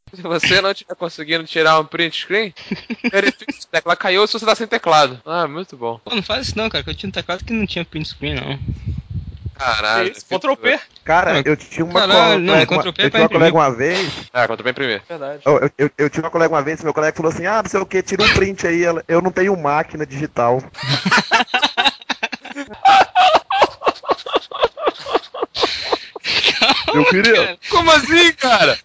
Se você não estiver conseguindo tirar um print screen, verifique se o teclado caiu ou se você tá sem teclado. Ah, muito bom. Pô, não faz isso não, cara, que eu tinha um teclado que não tinha print screen, não. Caralho. Isso, Ctrl P. Cara, eu tinha uma Caralho, não, colega, Ctrl P é eu pra tinha uma imprimir. colega uma vez. Ah, quanto bem imprimir. Verdade. Eu tinha uma colega uma vez, meu colega falou assim, não sei o que, tira um print aí, eu não tenho máquina digital. Eu queria. Como assim, cara?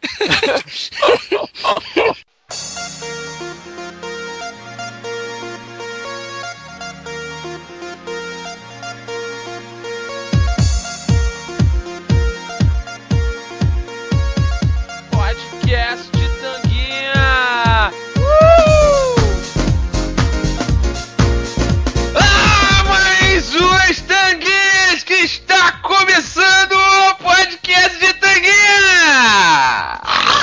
Podcast de Tanguinha! Mais os Tanguinhas que está começando o podcast de Tanguinha!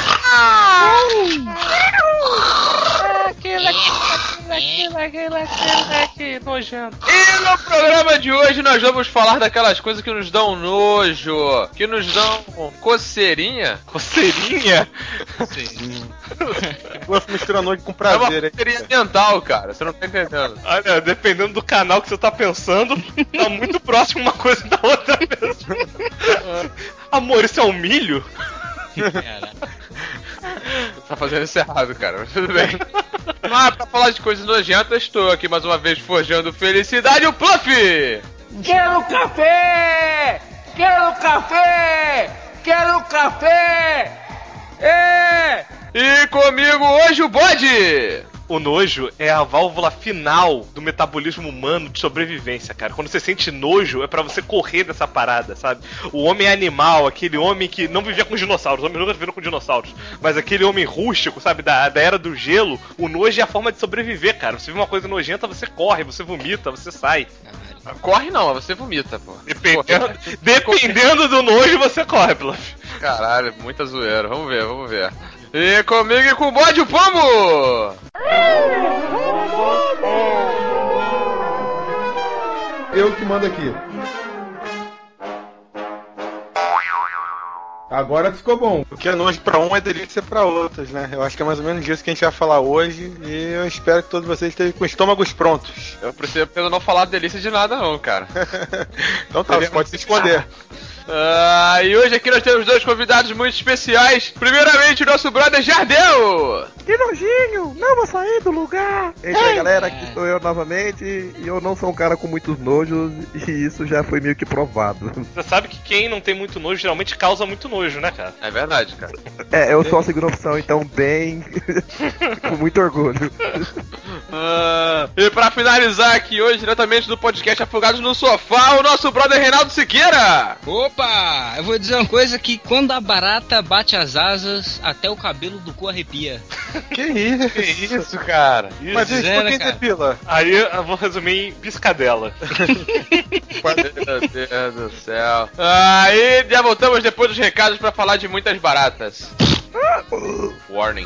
Que nojento. E no programa de hoje nós vamos falar daquelas coisas que nos dão nojo, que nos dão coceirinha. Coceirinha? Sim. Gosto misturando nojo com É uma prazer, hein? coceirinha mental, cara. Você não tá entendendo. Olha, dependendo do canal que você tá pensando, tá muito próximo uma coisa da outra mesmo. Amor, isso é um milho? Cara. Tá fazendo isso errado, cara. Mas tudo bem. Mas pra falar de coisas nojentas, estou aqui mais uma vez forjando felicidade, o Pluff! Quero café! Quero café! Quero café! É! E comigo hoje o Bode! O nojo é a válvula final do metabolismo humano de sobrevivência, cara. Quando você sente nojo, é pra você correr dessa parada, sabe? O homem animal, aquele homem que não vivia com dinossauros, os homens nunca viveram com dinossauros, mas aquele homem rústico, sabe, da era do gelo, o nojo é a forma de sobreviver, cara. Você vê uma coisa nojenta, você corre, você vomita, você sai. Corre não, você vomita, pô. Dependendo do nojo, você corre, Bluff. Caralho, muita zoeira. Vamos ver. E comigo e com o Bode, o Pombo! Eu que mando aqui. Agora ficou bom. O que é nojo pra um é delícia pra outros, né? Eu acho que é mais ou menos isso que a gente vai falar hoje. E eu espero que todos vocês estejam com estômagos prontos. Eu preciso não falar delícia de nada não, cara. Então tá, você pode se esconder. E hoje aqui nós temos dois convidados muito especiais. Primeiramente, o nosso brother Jardel. Que nojinho! Não vou sair do lugar! E aí, galera, aqui estou eu novamente. E eu não sou um cara com muitos nojos. E isso já foi meio que provado. Você sabe que quem não tem muito nojo geralmente causa muito nojo, né, cara? É verdade, cara. Eu sou a segunda opção, então bem. com muito orgulho. E pra finalizar aqui hoje, diretamente do podcast Afogados no Sofá, o nosso brother Reinaldo Siqueira. Opa! Eu vou dizer uma coisa que quando a barata bate as asas, até o cabelo do cu arrepia. Que isso? Que isso, cara? Mas isso por quem cara. depila? Aí eu vou resumir em piscadela. Meu Deus do céu. Aí já voltamos depois dos recados pra falar de muitas baratas. Warning.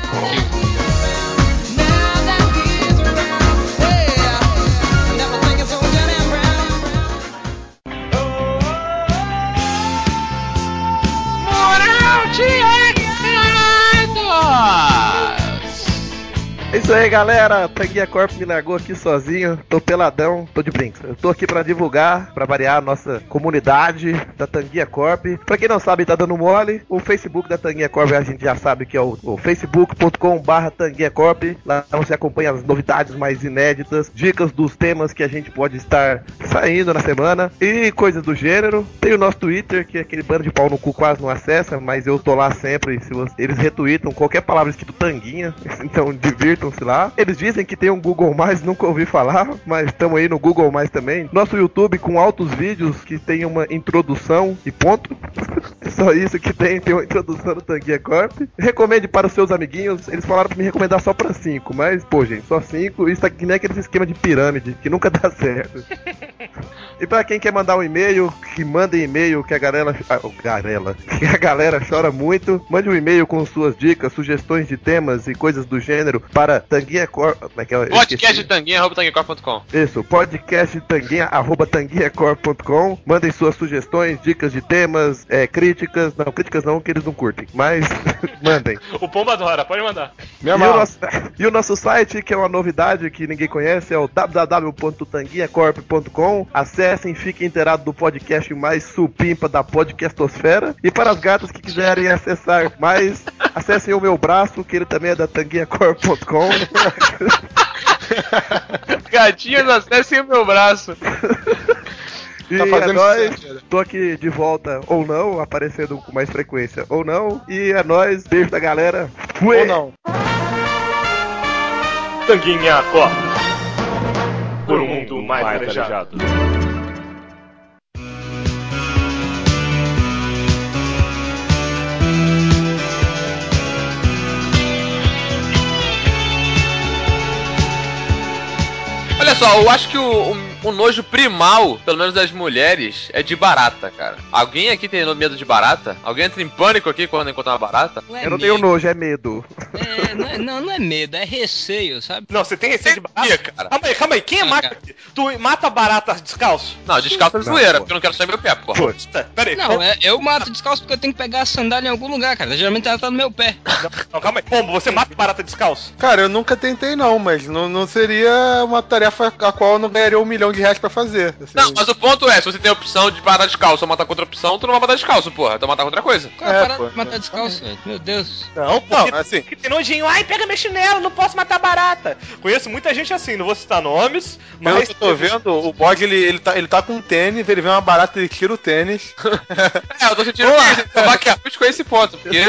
É isso aí, galera. Tanguinha Corp me largou aqui sozinho. Tô peladão, tô de brinks. Eu tô aqui pra divulgar, pra variar a nossa comunidade da Tanguinha Corp. Pra quem não sabe, tá dando mole. O Facebook da Tanguinha Corp a gente já sabe que é o facebook.com/Tanguinha Corp. Lá você acompanha as novidades mais inéditas, dicas dos temas que a gente pode estar saindo na semana e coisas do gênero. Tem o nosso Twitter, que é aquele bando de pau no cu quase não acessa, mas eu tô lá sempre. Eles retweetam qualquer palavra escrito Tanguinha, então divirtam-se lá. Eles dizem que tem um Google+, nunca ouvi falar, mas estamos aí no Google+, também. Nosso YouTube com altos vídeos que tem uma introdução e ponto. É só isso que tem uma introdução do Tanguinha Corp. Recomende para os seus amiguinhos. Eles falaram pra me recomendar só pra 5, mas, pô, gente, só 5. Isso aqui nem é aquele esquema de pirâmide, que nunca dá certo. E pra quem quer mandar um e-mail, que manda e-mail, que a galera chora muito, mande um e-mail com suas dicas, sugestões de temas e coisas do gênero para tanguinhacorp... podcasttanguinha@tanguinhacorp.com. Isso, podcasttanguinha@tanguinhacorp.com. Mandem suas sugestões, dicas de temas, críticas não, que eles não curtem, mas mandem. O Pomba adora, pode mandar. E o nosso site, que é uma novidade que ninguém conhece, é o www.tanguinhacorp.com. Acessem, fiquem inteirados do podcast mais supimpa da podcastosfera. E para as gatas que quiserem acessar mais, acessem o meu braço, que ele também é da tanguinhacorp.com. Gatinhas, acessem o meu braço. E Tá fazendo nóis, certo. tô aqui de volta ou não, aparecendo com mais frequência ou não. E é nóis, beijo da galera. Fui! Ou não. Tanguinha Corp. Por um mundo mais arejado. Olha só, eu acho que o nojo primal, pelo menos das mulheres, é de barata, cara. Alguém aqui tem medo de barata? Alguém entra em pânico aqui quando encontra uma barata? Não é Eu não tenho medo. nojo, é medo. Não é medo, é receio, sabe? Não, você tem receio de barata? Cara. Calma aí, quem é macho cara. aqui? Tu mata barata descalço? Não, descalça é Não, zoeira, pô. porque eu não quero sair meu pé, pô. Pô, Pera aí. Não, eu mato descalço porque eu tenho que pegar a sandália em algum lugar, cara. Geralmente ela tá no meu pé. Não, calma aí. Pombo, você mata barata descalço? Cara, eu nunca tentei não, mas não seria uma tarefa a qual eu não ganharia R$1 milhão pra fazer. Assim. Não, mas o ponto é, se você tem a opção de matar descalço ou matar contra a opção, tu não vai matar descalço, porra. Tu vai matar contra outra coisa. Qual é a parada pô, de matar descalço, velho? Meu Deus. Não, porque Não, assim, tem nojinho. Ai, pega meu chinelo, não posso matar barata. Conheço muita gente assim, não vou citar nomes, pelo mas... que eu tô vendo, o bode ele tá com tênis, ele vê uma barata, ele tira o tênis. É, eu tô sentindo que eu maquiavélico com esse ponto, porque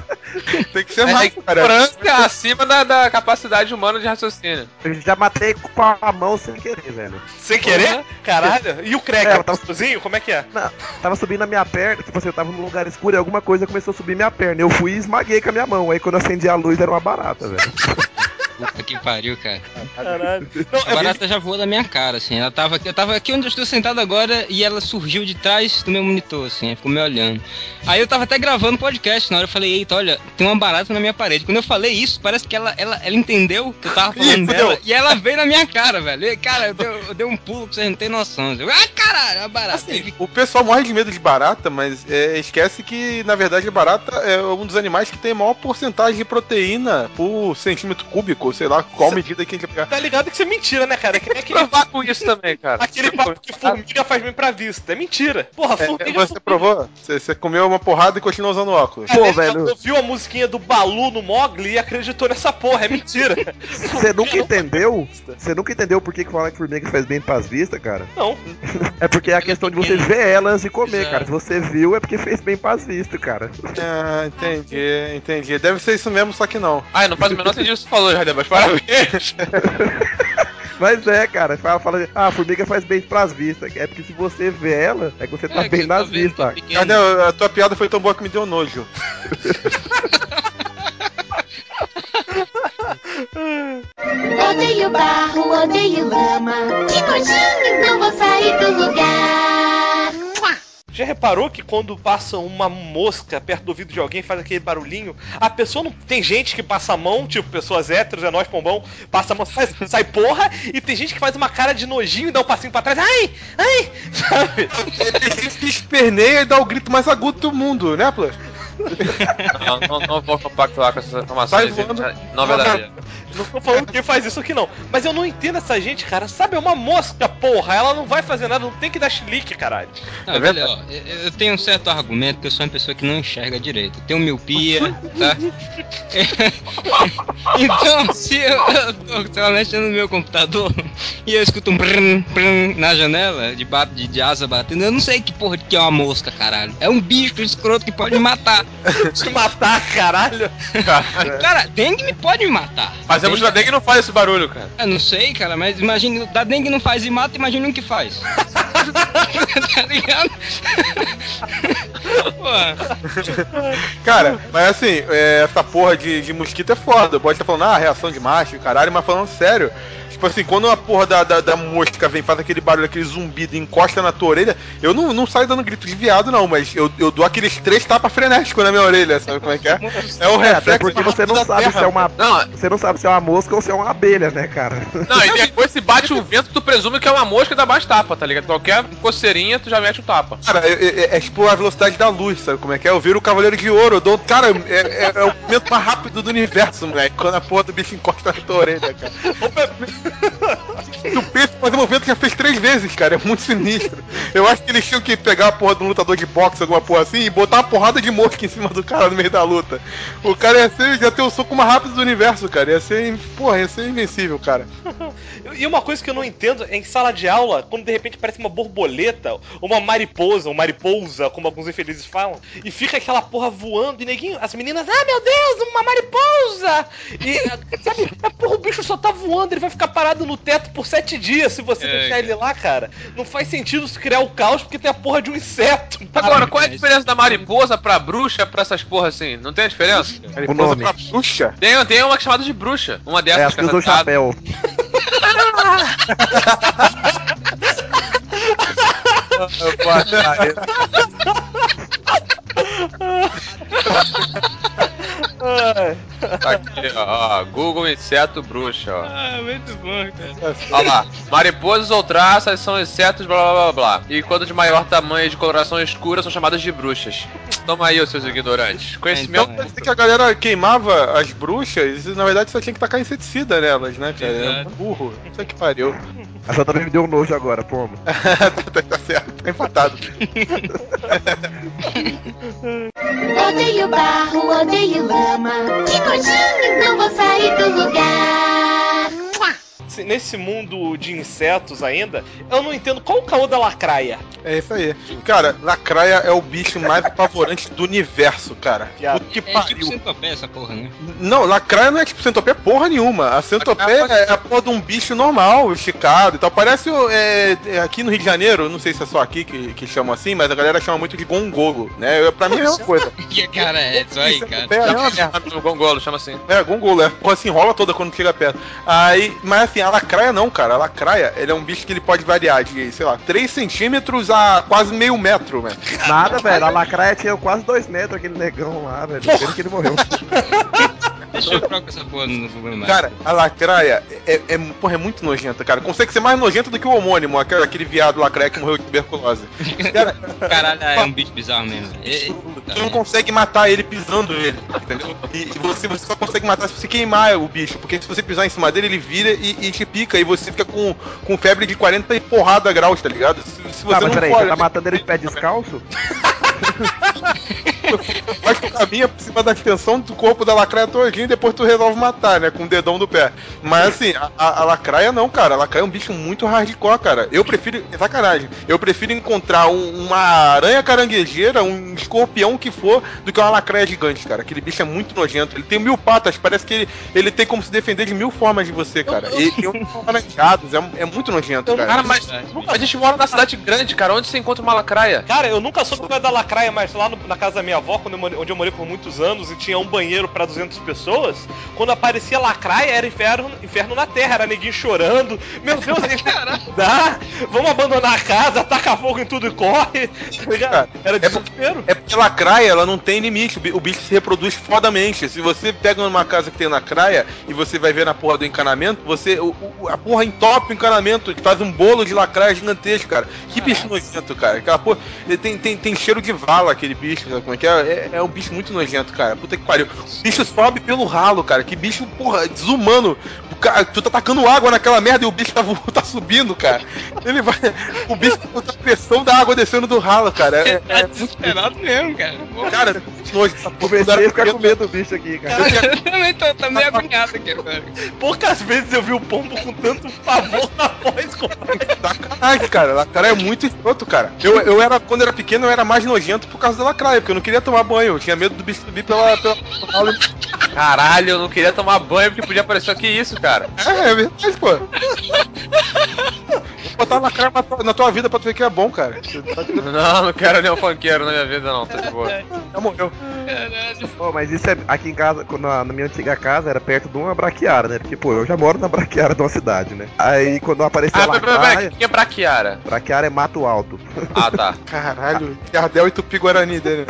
Tem que ser é mais, cara. ignorância acima da capacidade humana de raciocínio. eu já matei com a mão sem querer, velho. Sem querer? Caralho. E o Craig, É, é, eu tava- sozinho? Como é que é? Não, tava subindo na minha perna, tipo assim, eu tava num lugar escuro e alguma coisa começou a subir minha perna. Eu fui e esmaguei com a minha mão. Aí quando eu acendi a luz era uma barata, velho. Puta que pariu, cara. Caralho. Não, A barata já voou da minha cara, assim. Eu tava aqui onde eu estou sentado agora e ela surgiu de trás do meu monitor, assim. Ficou me olhando. Aí eu tava até gravando podcast. Na hora eu falei, eita, olha, tem uma barata na minha parede. Quando eu falei isso, parece que ela entendeu que eu tava falando dela. E ela veio na minha cara, velho. E, cara, eu dei um pulo que vocês não tem noção. Eu, caralho, é uma barata. Assim, o pessoal morre de medo de barata, mas esquece que, na verdade, a barata é um dos animais que tem a maior porcentagem de proteína por centímetro cúbico, sei lá, qual medida que a gente vai pegar. tá ligado que isso é mentira, né, cara? Que nem aquele, Provar com isso também, cara. aquele papo que formiga faz bem pra vista. É mentira. Porra, formiga... Você provou? Você comeu uma porrada e continuou usando óculos. Pô, velho. Ouviu a musiquinha do Balu no Mogli e acreditou nessa porra. É mentira. Você nunca entendeu? Você nunca entendeu por que falar que formiga faz bem pras vistas, cara? Não. É porque é a questão de você ver ela antes de comer, Exato. cara. Se você viu, é porque fez bem pras vistas, cara. Ah, entendi. Deve ser isso mesmo, só que não. Ai, não faz o menor sentido isso que você falou, Jardim, mas parabéns. Mas é, cara, fala, a formiga faz bem pras vistas. É porque se você vê ela, é que você tá que bem você nas tá vendo vistas. que é pequeno. Cadê? A tua piada foi tão boa que me deu nojo. Odeio barro, odeio lama. Que nojinho, não vou sair do lugar. Já reparou que quando passa uma mosca perto do ouvido de alguém faz aquele barulhinho? A pessoa não. Tem gente que passa a mão, tipo, pessoas héteros, é nós, pombão, passa a mão, sai porra, e tem gente que faz uma cara de nojinho e dá um passinho pra trás, ai, sabe? Ele se esperneia e dá o grito mais agudo do mundo, né, Plus? Não vou compactuar com essas informações. Sai voando. Não, verdade. Não tô falando que faz isso aqui não. Mas eu não entendo essa gente, cara. Sabe, é uma mosca, porra. Ela não vai fazer nada, não tem que dar chilique, caralho. Não, velho, ó, eu tenho um certo argumento que eu sou uma pessoa que não enxerga direito. Eu tenho miopia, tá? Então, se eu tô mexendo no meu computador e eu escuto um brum, brum na janela de asa batendo, eu não sei que porra que é uma mosca, caralho. É um bicho escroto que pode me matar. Te matar, caralho. Cara, dengue me pode me matar. Mas a música da dengue não faz esse barulho, cara. Eu não sei, cara, mas imagina, da dengue não faz e mata, imagina um que faz. Tá ligado? Cara, mas assim, essa porra de mosquito é foda. Pode estar falando, reação de macho, caralho, mas falando sério. Tipo assim, quando a porra da mosca vem, faz aquele barulho, aquele zumbido, encosta na tua orelha, eu não saio dando grito de viado, não, mas eu dou aqueles 3 tapas frenéticos na minha orelha, sabe como é que é? É o reflexo. Até porque você não sabe se é uma. Você não sabe se é uma mosca ou se é uma abelha, né, cara? Não, e depois se bate um vento, tu presume que é uma mosca e dá mais tapa, tá ligado? Qualquer coceirinha, tu já mete o tapa. Cara, é tipo a velocidade da luz, sabe como é que é? Eu viro o Cavaleiro de Ouro, eu dou. Cara, é o momento mais rápido do universo, moleque, quando a porra do bicho encosta na tua orelha, cara. O peso fazer movimento já fez 3 vezes, cara. É muito sinistro. Eu acho que eles tinham que pegar a porra de um lutador de boxe, alguma porra assim, e botar uma porrada de mosca em cima do cara no meio da luta. O cara ia ter o soco mais rápido do universo, cara. Ia ser invencível, cara. E uma coisa que eu não entendo é em sala de aula, quando de repente parece uma borboleta, ou uma mariposa, como alguns infelizes falam, e fica aquela porra voando, e neguinho, as meninas, meu Deus, uma mariposa! E, sabe, porra, o bicho só tá voando, ele vai ficar parado no teto por 7 dias se você deixar ele lá, cara. Não faz sentido se criar o caos porque tem a porra de um inseto. Agora, qual é a diferença da mariposa pra bruxa pra essas porras assim? Não tem a diferença? Mariposa pra bruxa? Tem uma chamada de bruxa. Uma dessas As que usam chapéu. Aqui, ó, Google inseto bruxa, ó. Muito bom, cara. Olha lá, mariposas ou traças são insetos, blá blá blá blá. E quando de maior tamanho e de coloração escura são chamadas de bruxas. Toma aí, os seus ignorantes. Conhecimento. Então, que a galera queimava as bruxas e na verdade só tinha que tacar inseticida nelas, né, cara? É burro. Não sei que pariu. A sua também me deu um nojo agora, pombo. Tá certo, tá empatado. Odeio barro, odeio lama. Que nojinho, não vou sair do lugar. Nesse mundo de insetos ainda, eu não entendo qual o caô da lacraia. É isso aí. Cara, lacraia é o bicho mais apavorante do universo, cara. Puta que É tipo pariu. centopeia essa porra, né? Não, lacraia não é tipo centopeia porra nenhuma. A centopeia é a porra de um bicho normal, esticado e tal. Parece aqui no Rio de Janeiro, não sei se é só aqui que chamam assim, mas a galera chama muito de gongolo, né? Pra mim é a mesma coisa. Que cara é isso aí, cara? Centopeia é uma merda. O gongolo, chama assim. Gongolo, porra se enrola toda quando chega perto. Aí, mas assim, a lacraia não, cara. A lacraia, ele é um bicho que ele pode variar de, sei lá, 3 centímetros a quase meio metro, velho. Nada, velho. A lacraia tinha quase 2 metros, aquele negão lá, velho. Pena que ele morreu. Deixa eu procurar essa porra no Google Maps. Cara, a lacraia porra, é muito nojenta, cara. Consegue ser mais nojenta do que o homônimo, aquele viado lacraia que morreu de tuberculose. Cara, Caralho, é um bicho bizarro mesmo. tu não consegue matar ele pisando nele, entendeu? E você só consegue matar se você queimar o bicho, porque se você pisar em cima dele, ele vira e te pica, e você fica com febre de 40 e porrada graus, tá ligado? Se você Mas não peraí, for, você tá matando ele de pé descalço? Mas tu caminha por cima da extensão do corpo da lacraia todinho e depois tu resolve matar, né? Com o dedão do pé. Mas assim, a lacraia não, cara. A lacraia é um bicho muito hardcore, cara. Eu prefiro. Sacanagem. Eu prefiro encontrar uma aranha caranguejeira, um escorpião que for, do que uma lacraia gigante, cara. Aquele bicho é muito nojento. Ele tem 1000 patas, parece que ele tem como se defender de 1000 formas de você, cara. E tem uns laranjados, é muito nojento, cara. Cara, mas a gente mora na cidade grande, cara. Onde você encontra uma lacraia? Cara, eu nunca soube qual é da lacraia, mas lá na casa da minha avó, onde eu morei por muitos anos e tinha um banheiro pra 200 pessoas, quando aparecia lacraia, era inferno na terra, era neguinho chorando. Meu Deus, a gente dá, vamos abandonar a casa, taca fogo em tudo e corre. Tá ligado? Era desespero. É porque lacraia, ela não tem limite, o bicho se reproduz fodamente. Se você pega numa casa que tem lacraia e você vai ver na porra do encanamento, a porra entope o encanamento, faz um bolo de lacraia gigantesco, cara. Que bicho nojento, cara. Aquela porra, tem cheiro de vala aquele bicho, sabe como é que é? É um bicho muito nojento, cara. Puta que pariu. O bicho sobe pelo ralo, cara. Que bicho, porra, desumano. Tu tá tacando água naquela merda e o bicho tá subindo, cara. Ele vai. O bicho tá a pressão da água descendo do ralo, cara. Tá desesperado mesmo, cara. Cara, nojo. Comecei a ficar com medo do bicho aqui, cara. Eu também tô meio agoniado aqui agora. Poucas vezes eu vi o pombo com tanto pavor na voz. Sacanagem, cara. Lacraia é muito escroto, cara. Quando eu era pequeno, eu era mais nojento por causa da lacraia, porque eu não queria tomar banho. Eu tinha medo do bicho subir pela Caralho, eu não queria tomar banho porque podia aparecer aqui isso, cara. É verdade, pô. botar lacraia na tua vida pra tu ver que é bom, cara. Não quero nenhum funkeiro na minha vida, não, tá de boa. Já morreu. Pô, mas isso é aqui em casa, na minha antiga casa, era perto de uma braquiária, né? Porque, pô, eu já moro na braquiária de uma cidade, né? Aí quando apareceu a pera, lacraia... o que é braquiara? Braquiária é mato alto. Ah, tá. Caralho, Jardel e Tupi-Guarani dele.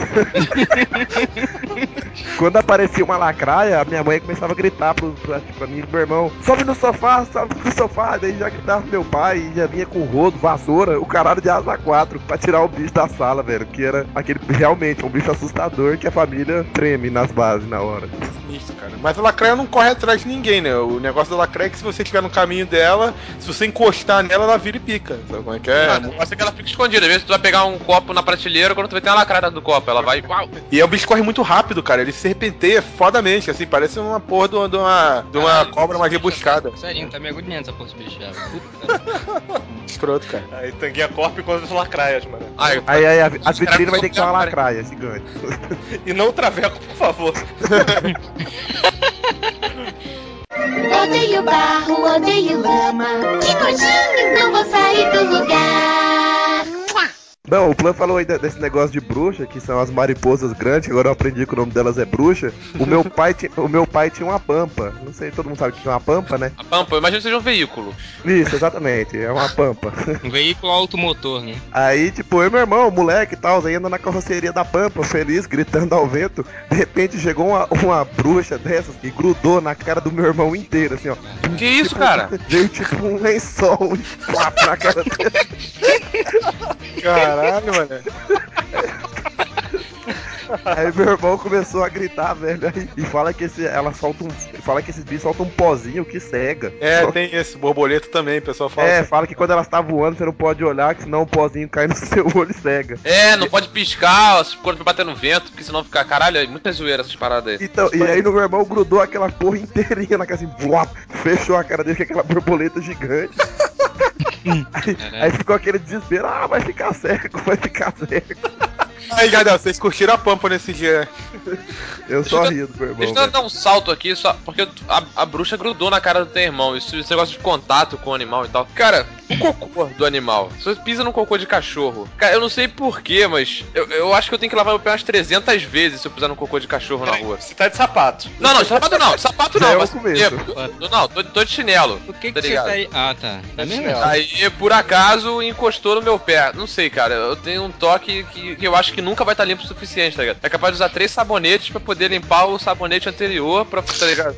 Quando aparecia uma lacraia, a minha mãe começava a gritar pra mim e pro meu irmão: sobe no sofá, sobe no sofá. Daí já gritava pro meu pai e já vinha com rodo, vassoura, o caralho de asa 4 pra tirar o bicho da sala, velho. Que era aquele, realmente, um bicho assustador que a família treme nas bases na hora. Isso, cara. Mas a lacraia não corre atrás de ninguém, né? O negócio da lacraia é que se você estiver no caminho dela, se você encostar nela, ela vira e pica. Sabe como é que é? Pode ser que ela fique escondida. Às vezes tu vai pegar um copo na prateleira, quando tu vai ter uma lacrada do copo, ela vai... Uau. E o bicho corre muito rápido, cara. Ele se repenteia fodamente, assim, parece uma porra de uma cobra mais rebuscada. Sério, tá me agoniando essa porra de bicho já. Escroto, cara. Aí Tanguinha Corp contra as lacraias, mano. Aí as vitrines vai ter que ter uma lacraia gigante. E não o traveco, por favor. Odeio barro, odeio lama. Que nojinho, não vou sair do lugar. Não, o Plan falou aí desse negócio de bruxa, que são as mariposas grandes, que agora eu aprendi que o nome delas é bruxa. O meu pai tinha uma pampa. Não sei, todo mundo sabe o que é uma pampa, né? A pampa, imagina que seja um veículo. Isso, exatamente, é uma pampa. Um veículo automotor, né? Aí, tipo, eu e meu irmão, moleque e tal, aí anda na carroceria da pampa, feliz, gritando ao vento. De repente chegou uma bruxa dessas e grudou na cara do meu irmão inteiro, assim, ó. Que isso, cara? Veio tipo um lençol e plap na cara dele. Caralho, mano. Aí meu irmão começou a gritar, velho, e fala que esses bichos soltam um pozinho que cega. É, tem esse borboleta também, o pessoal fala. É, fala que quando ela está voando você não pode olhar, que senão o pozinho cai no seu olho e cega. É, não pode piscar quando bater no vento, porque senão fica... Caralho, é muita zoeira essas paradas aí. Então, e aí no meu irmão grudou aquela porra inteirinha na cara assim, blop, fechou a cara dele com aquela borboleta gigante. Aí ficou aquele desespero, vai ficar cego, vai ficar cego. Aí, Jardel, vocês curtiram a pampa nesse dia. Eu só rio do meu irmão. Deixa eu dar um salto aqui, só porque a bruxa grudou na cara do teu irmão. Esse negócio de contato com o animal e tal. Cara, o cocô do animal. Se você pisa no cocô de cachorro, cara, eu não sei porquê, mas eu acho que eu tenho que lavar meu pé umas 300 vezes se eu pisar no cocô de cachorro na rua. Você tá de sapato. Não, de sapato não, de sapato Já não. é o Mas, começo. não, tô de chinelo. Por que tá você ligado? tá aí? Ah, tá. Tá mesmo? Aí, por acaso, encostou no meu pé. Não sei, cara. Eu tenho um toque que eu acho que nunca vai estar limpo o suficiente, tá ligado? É capaz de usar 3 sabonetes pra poder limpar o sabonete anterior pra... Tá ligado?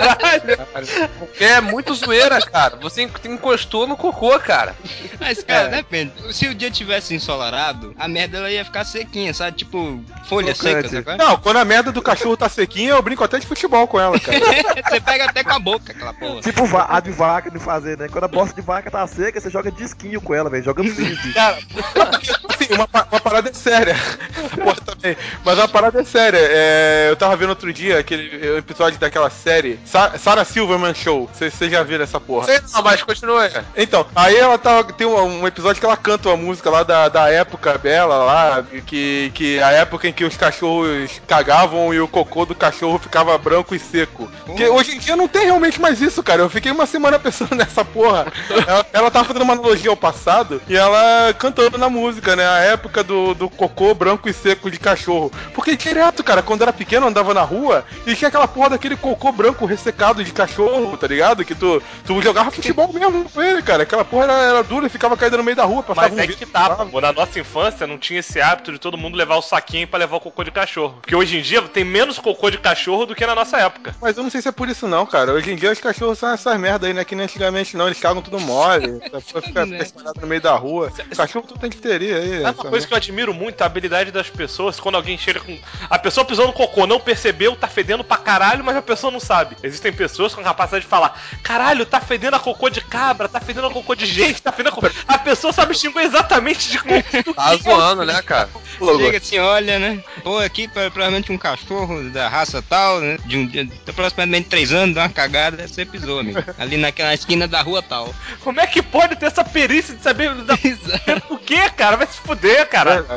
Caralho! É muito zoeira, cara. Você encostou no cocô, cara. Mas, cara, depende. Se o dia tivesse ensolarado, a merda ela ia ficar sequinha, sabe? Tipo, folha seca, sabe? Não, quando a merda do cachorro tá sequinha, eu brinco até de futebol com ela, cara. Você pega até com a boca aquela porra. Tipo a de vaca de fazer, né? Quando a bosta de vaca tá seca, você joga disquinho com ela, velho. Joga frisbee. Cara, assim, uma parada é séria. Porra, também. Mas uma parada é séria. Eu tava vendo outro dia aquele episódio daquela série Sarah Silverman Show. Vocês já viram essa porra? Sei não, mas continua aí. Então, aí ela tem um episódio que ela canta uma música lá da época dela lá, que a época em que os cachorros cagavam e o cocô do cachorro ficava branco e seco. Porque hoje em dia não tem realmente mais isso, cara. Eu fiquei uma semana pensando nessa porra. Ela tava fazendo uma analogia ao passado e ela cantando na música, né? A época do cocô branco e seco de cachorro. Porque direto, cara, quando era pequeno, eu andava na rua e tinha aquela porra daquele cocô branco ressecado de cachorro, tá ligado? Que tu jogava futebol mesmo com ele, cara. Aquela porra era dura e ficava caída no meio da rua. Mas é que tá, pô. Na nossa infância não tinha esse hábito de todo mundo levar o saquinho pra levar o cocô de cachorro. Porque hoje em dia tem menos cocô de cachorro do que na nossa época. Mas eu não sei se é por isso não, cara. Hoje em dia os cachorros são essas merda aí, né? Que nem antigamente não, eles cagam tudo mole. A pessoa fica espalhada no meio da rua. O cachorro tudo tem difteria aí. Sabe uma coisa que eu admiro muito? A habilidade das pessoas, quando alguém chega com... A pessoa pisou no cocô, não percebeu, tá fedendo pra caralho, mas a pessoa não sabe. Existem pessoas com a capacidade de falar: caralho, tá fedendo a cocô de cabra, tá fedendo a cocô de gente, tá fedendo a cocô... A pessoa sabe xingar exatamente de como... Tá zoando, né, cara? Chega assim, olha, né? Pô, aqui provavelmente um cachorro da raça tal, né? De aproximadamente 3 anos, dá uma cagada, você pisou, amigo. Ali naquela esquina da rua tal. Como é que pode ter essa perícia de saber o quê, cara? Vai se fuder, cara. Se as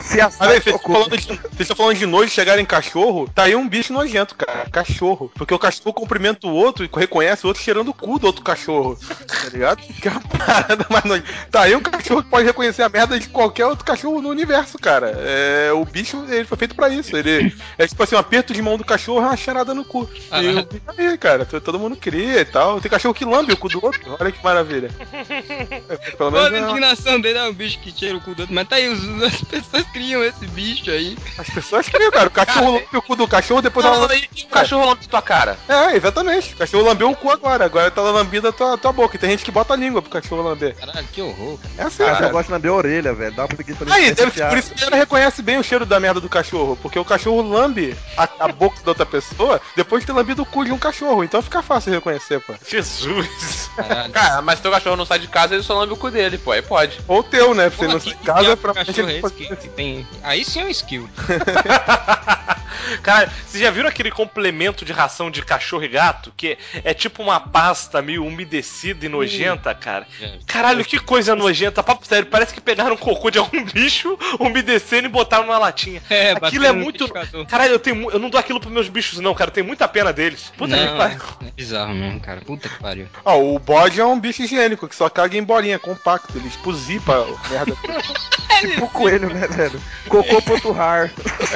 Mas aí, vocês estão falando de nojo, chegar em cachorro, tá aí um bicho nojento, cara. Cachorro. Porque o cachorro cumprimenta o outro e reconhece o outro cheirando o cu do outro cachorro. Tá ligado? Que é uma parada mais nojenta. Tá aí um cachorro que pode reconhecer a merda de qualquer outro cachorro no universo, cara. O bicho, ele foi feito pra isso. Ele é tipo assim, um aperto de mão do cachorro é uma cheirada no cu. E o bicho aí, cara, todo mundo cria e tal. Tem cachorro que lambe o cu do outro. Olha que maravilha. Pelo menos a indignação dele é um bicho que cheira o cu do outro. Mas tá aí, as pessoas criam esse bicho aí. As pessoas criam, cara. O cachorro lambe o cu do cachorro, depois ela lambe. O cachorro lambe tua cara. Exatamente. O cachorro lambeu o cu agora. Agora tá lambendo a tua boca. E tem gente que bota a língua pro cachorro lamber. Caralho, que horror, cara. É assim, cara. Eu gosto de lamber a orelha, velho. Dá uma preguiça ali. Aí, por isso que ela reconhece bem o cheiro da merda do cachorro. Porque o cachorro lambe a boca da outra pessoa depois de ter lambido o cu de um cachorro. Então fica fácil de reconhecer, pô. Jesus. Caralho. Cara, mas teu cachorro não sai de casa, ele só lambe o cu dele, pô. Aí pode. Ou o teu, né? Você Porra, não sai de casa pra cachorro é esse que tem. Aí sim é um skill. Cara, vocês já viram aquele complemento de ração de cachorro e gato? Que é tipo uma pasta meio umedecida e nojenta, cara. Caralho, que coisa nojenta. Papo sério, parece que pegaram um cocô de algum bicho, umedecendo e botaram numa latinha. Aquilo é muito... Caralho, eu não dou aquilo pros meus bichos não, cara. Eu tenho muita pena deles. Puta que pariu. É bizarro mesmo, cara. Puta que pariu. O bode é um bicho higiênico, que só caga em bolinha, compacto. Ele explosiva a merda. Tipo coelho, né, velho? Cocô.rar.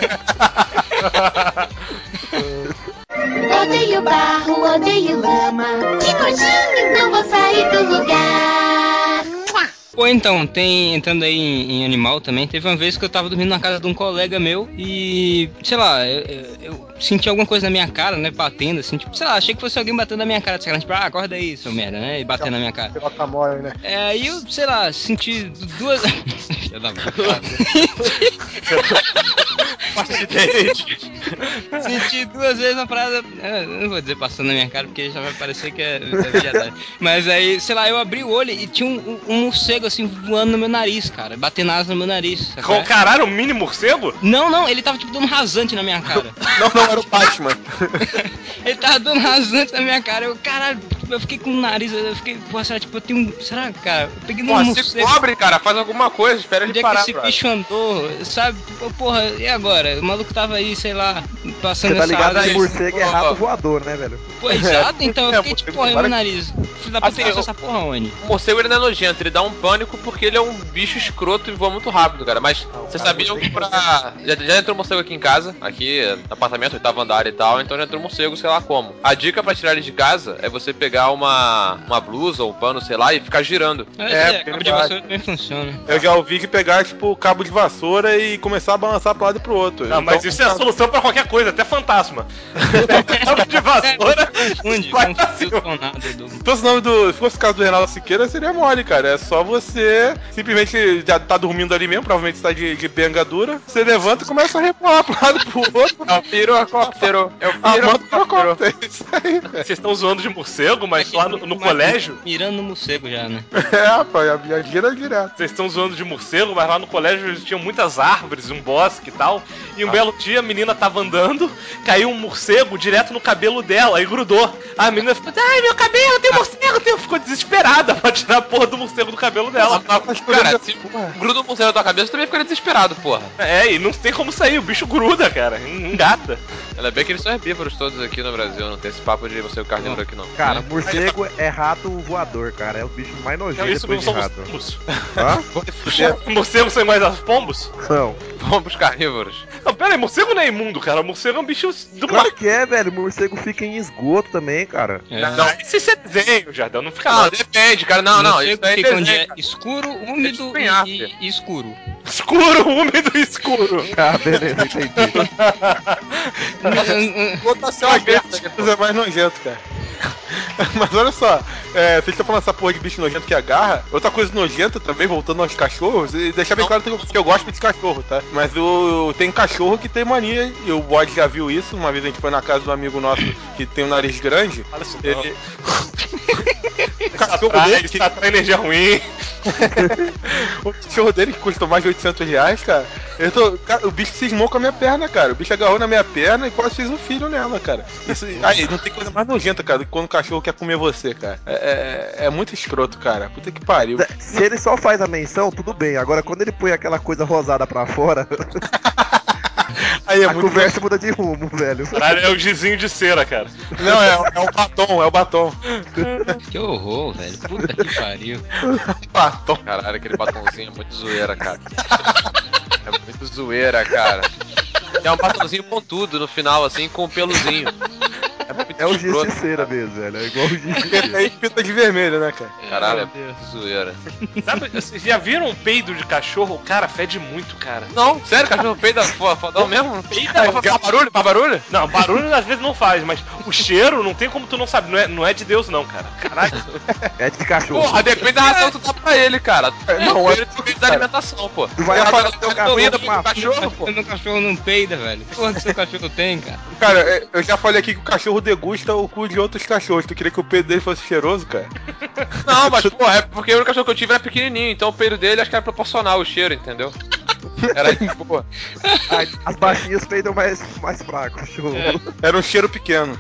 Odeio barro, odeio lama. Que nojinho, não vou sair do lugar. Pô, então, entrando aí em animal também, teve uma vez que eu tava dormindo na casa de um colega meu e, sei lá, eu senti alguma coisa na minha cara, né, batendo, assim, tipo, sei lá, achei que fosse alguém batendo na minha cara, tipo, acorda aí, seu merda, né, e batendo na minha cara. Né? Aí eu, sei lá, senti duas... Senti duas vezes a parada, eu não vou dizer passando na minha cara, porque já vai parecer que é viadagem. Mas aí, sei lá, eu abri o olho e tinha um morcego assim voando no meu nariz, cara, batendo asa no meu nariz. Com caralho, um mini morcego? Não, ele tava tipo dando rasante na minha cara. Não era o Batman. Ele tava dando rasante na minha cara, eu fiquei com o nariz, porra, será, tipo, será, cara, eu peguei no morcego. Se cobre, cara, faz alguma coisa, espera ele parar. Onde é que esse bicho andou, sabe, porra, e agora? O maluco tava aí, sei lá, passando essa essa asa. Você tá ligado que morcego é rato voador, né, velho? Pô, exato, então eu fiquei tipo, porra, meu nariz. Filho da puta, Assim, essa porra onde? O morcego ele não é nojento, ele dá um pânico porque ele é um bicho escroto e voa muito rápido, cara. Mas você sabia que já entrou morcego aqui em casa, aqui no apartamento, oitavo andar e tal, então já entrou morcego, sei lá como. A dica pra tirar ele de casa é você pegar uma blusa ou um pano, sei lá, e ficar girando. Cabo de vassoura também funciona. Eu já ouvi que pegar, tipo, cabo de vassoura e começar a balançar pro lado e pro outro. Não, mas isso é a solução pra qualquer coisa, até fantasma. Cabo de vassoura. Então, se fosse o caso do Renato Siqueira, seria mole, cara. É só você simplesmente já tá dormindo ali mesmo, provavelmente está de bengadura. Você levanta e começa a repular pro lado pro outro. É o pirocóptero. É o pirocóptero. É isso aí, velho. Vocês estão zoando de morcego, mas lá no colégio. Mirando no morcego já, né? Rapaz, a gira direto. Vocês estão zoando de morcego, mas lá no colégio eles tinham muitas árvores, um bosque e tal. E um belo dia a menina tava andando, caiu um morcego direto no cabelo dela e grudou. A menina ficou, ai meu cabelo, tem morcego, ficou desesperada pra tirar a porra do morcego do cabelo dela. Cara, se gruda um morcego na tua cabeça, tu também ficaria desesperado, porra. E não tem como sair, o bicho gruda, cara, engata. Ainda bem que eles são herbívoros todos aqui no Brasil, não tem esse papo de você o carnívoro aqui não. Cara, morcego é rato voador, cara, é o bicho mais nojento isso depois de são rato. pombos. Hã? Morcegos são iguais aos pombos? São. Pombos carnívoros. Não, pera aí, morcego não é imundo, cara, morcego é um bicho do mar. Claro que é, velho, morcego fica em esgoto também, cara. Não, isso é desenho, Jardel, não fica Não, depende, cara, não, isso aí fica onde desenho, é cara. escuro, úmido e escuro. Escuro, úmido e escuro. Ah, beleza, entendi. Botar céu aberto, coisa mais nojento, cara. Mas olha só, vocês estão falando essa porra de bicho nojento que agarra. Outra coisa nojenta também, voltando aos cachorros, e deixar bem claro que eu gosto de cachorro, tá? Mas tem cachorro que tem mania, e o Bode já viu isso. Uma vez a gente foi na casa de um amigo nosso que tem um nariz grande. O cachorro dele tá energia ruim. O cachorro dele que custa mais de R$800, cara. Cara, o bicho cismou com a minha perna, cara. O bicho agarrou na minha perna e quase fez um filho nela, cara. Isso, aí, não tem coisa mais nojenta, cara, do que quando o cachorro quer comer você, cara. É muito escroto, cara. Puta que pariu. Se ele só faz a menção, tudo bem. Agora, quando ele põe aquela coisa rosada pra fora, Aí a conversa muda de rumo, velho. Caralho, é o gizinho de cera, cara. Não, é o batom, é o batom. Que horror, velho. Puta que pariu. Batom. Caralho, aquele batonzinho é muito zoeira, cara. É muito zoeira, cara. É um batonzinho pontudo no final, assim, com um peluzinho. É o giz de cera mesmo, velho. É igual o giz de cera. Aí pinta de vermelho, né, cara? Caralho, é muito zoeira. Sabe, vocês já viram um peido de cachorro? Cara, fede muito, cara. Não, sério, cachorro peida fodão mesmo? Peida, Faz barulho? Faz barulho? Não, barulho às vezes não faz, mas o cheiro não tem como tu não sabe. Não é de Deus, não, cara. Caralho. É de cachorro. Porra, depende da ração que tu dá pra ele, cara. Não, Ele depende da alimentação, pô. Tu vai falar do teu comida cachorro pro cachorro, pô. Meu cachorro não peida, velho. Porra que seu cachorro tem, cara. Cara, eu já falei aqui que o cachorro degusta o cu de outros cachorros. Tu queria que o peido dele fosse cheiroso, cara? Não, mas, porra, é porque o cachorro que eu tive era pequenininho, então o peito dele acho que era proporcional o cheiro, entendeu? Era de boa. As baixinhas peidam mais fraco, show. Era um cheiro pequeno.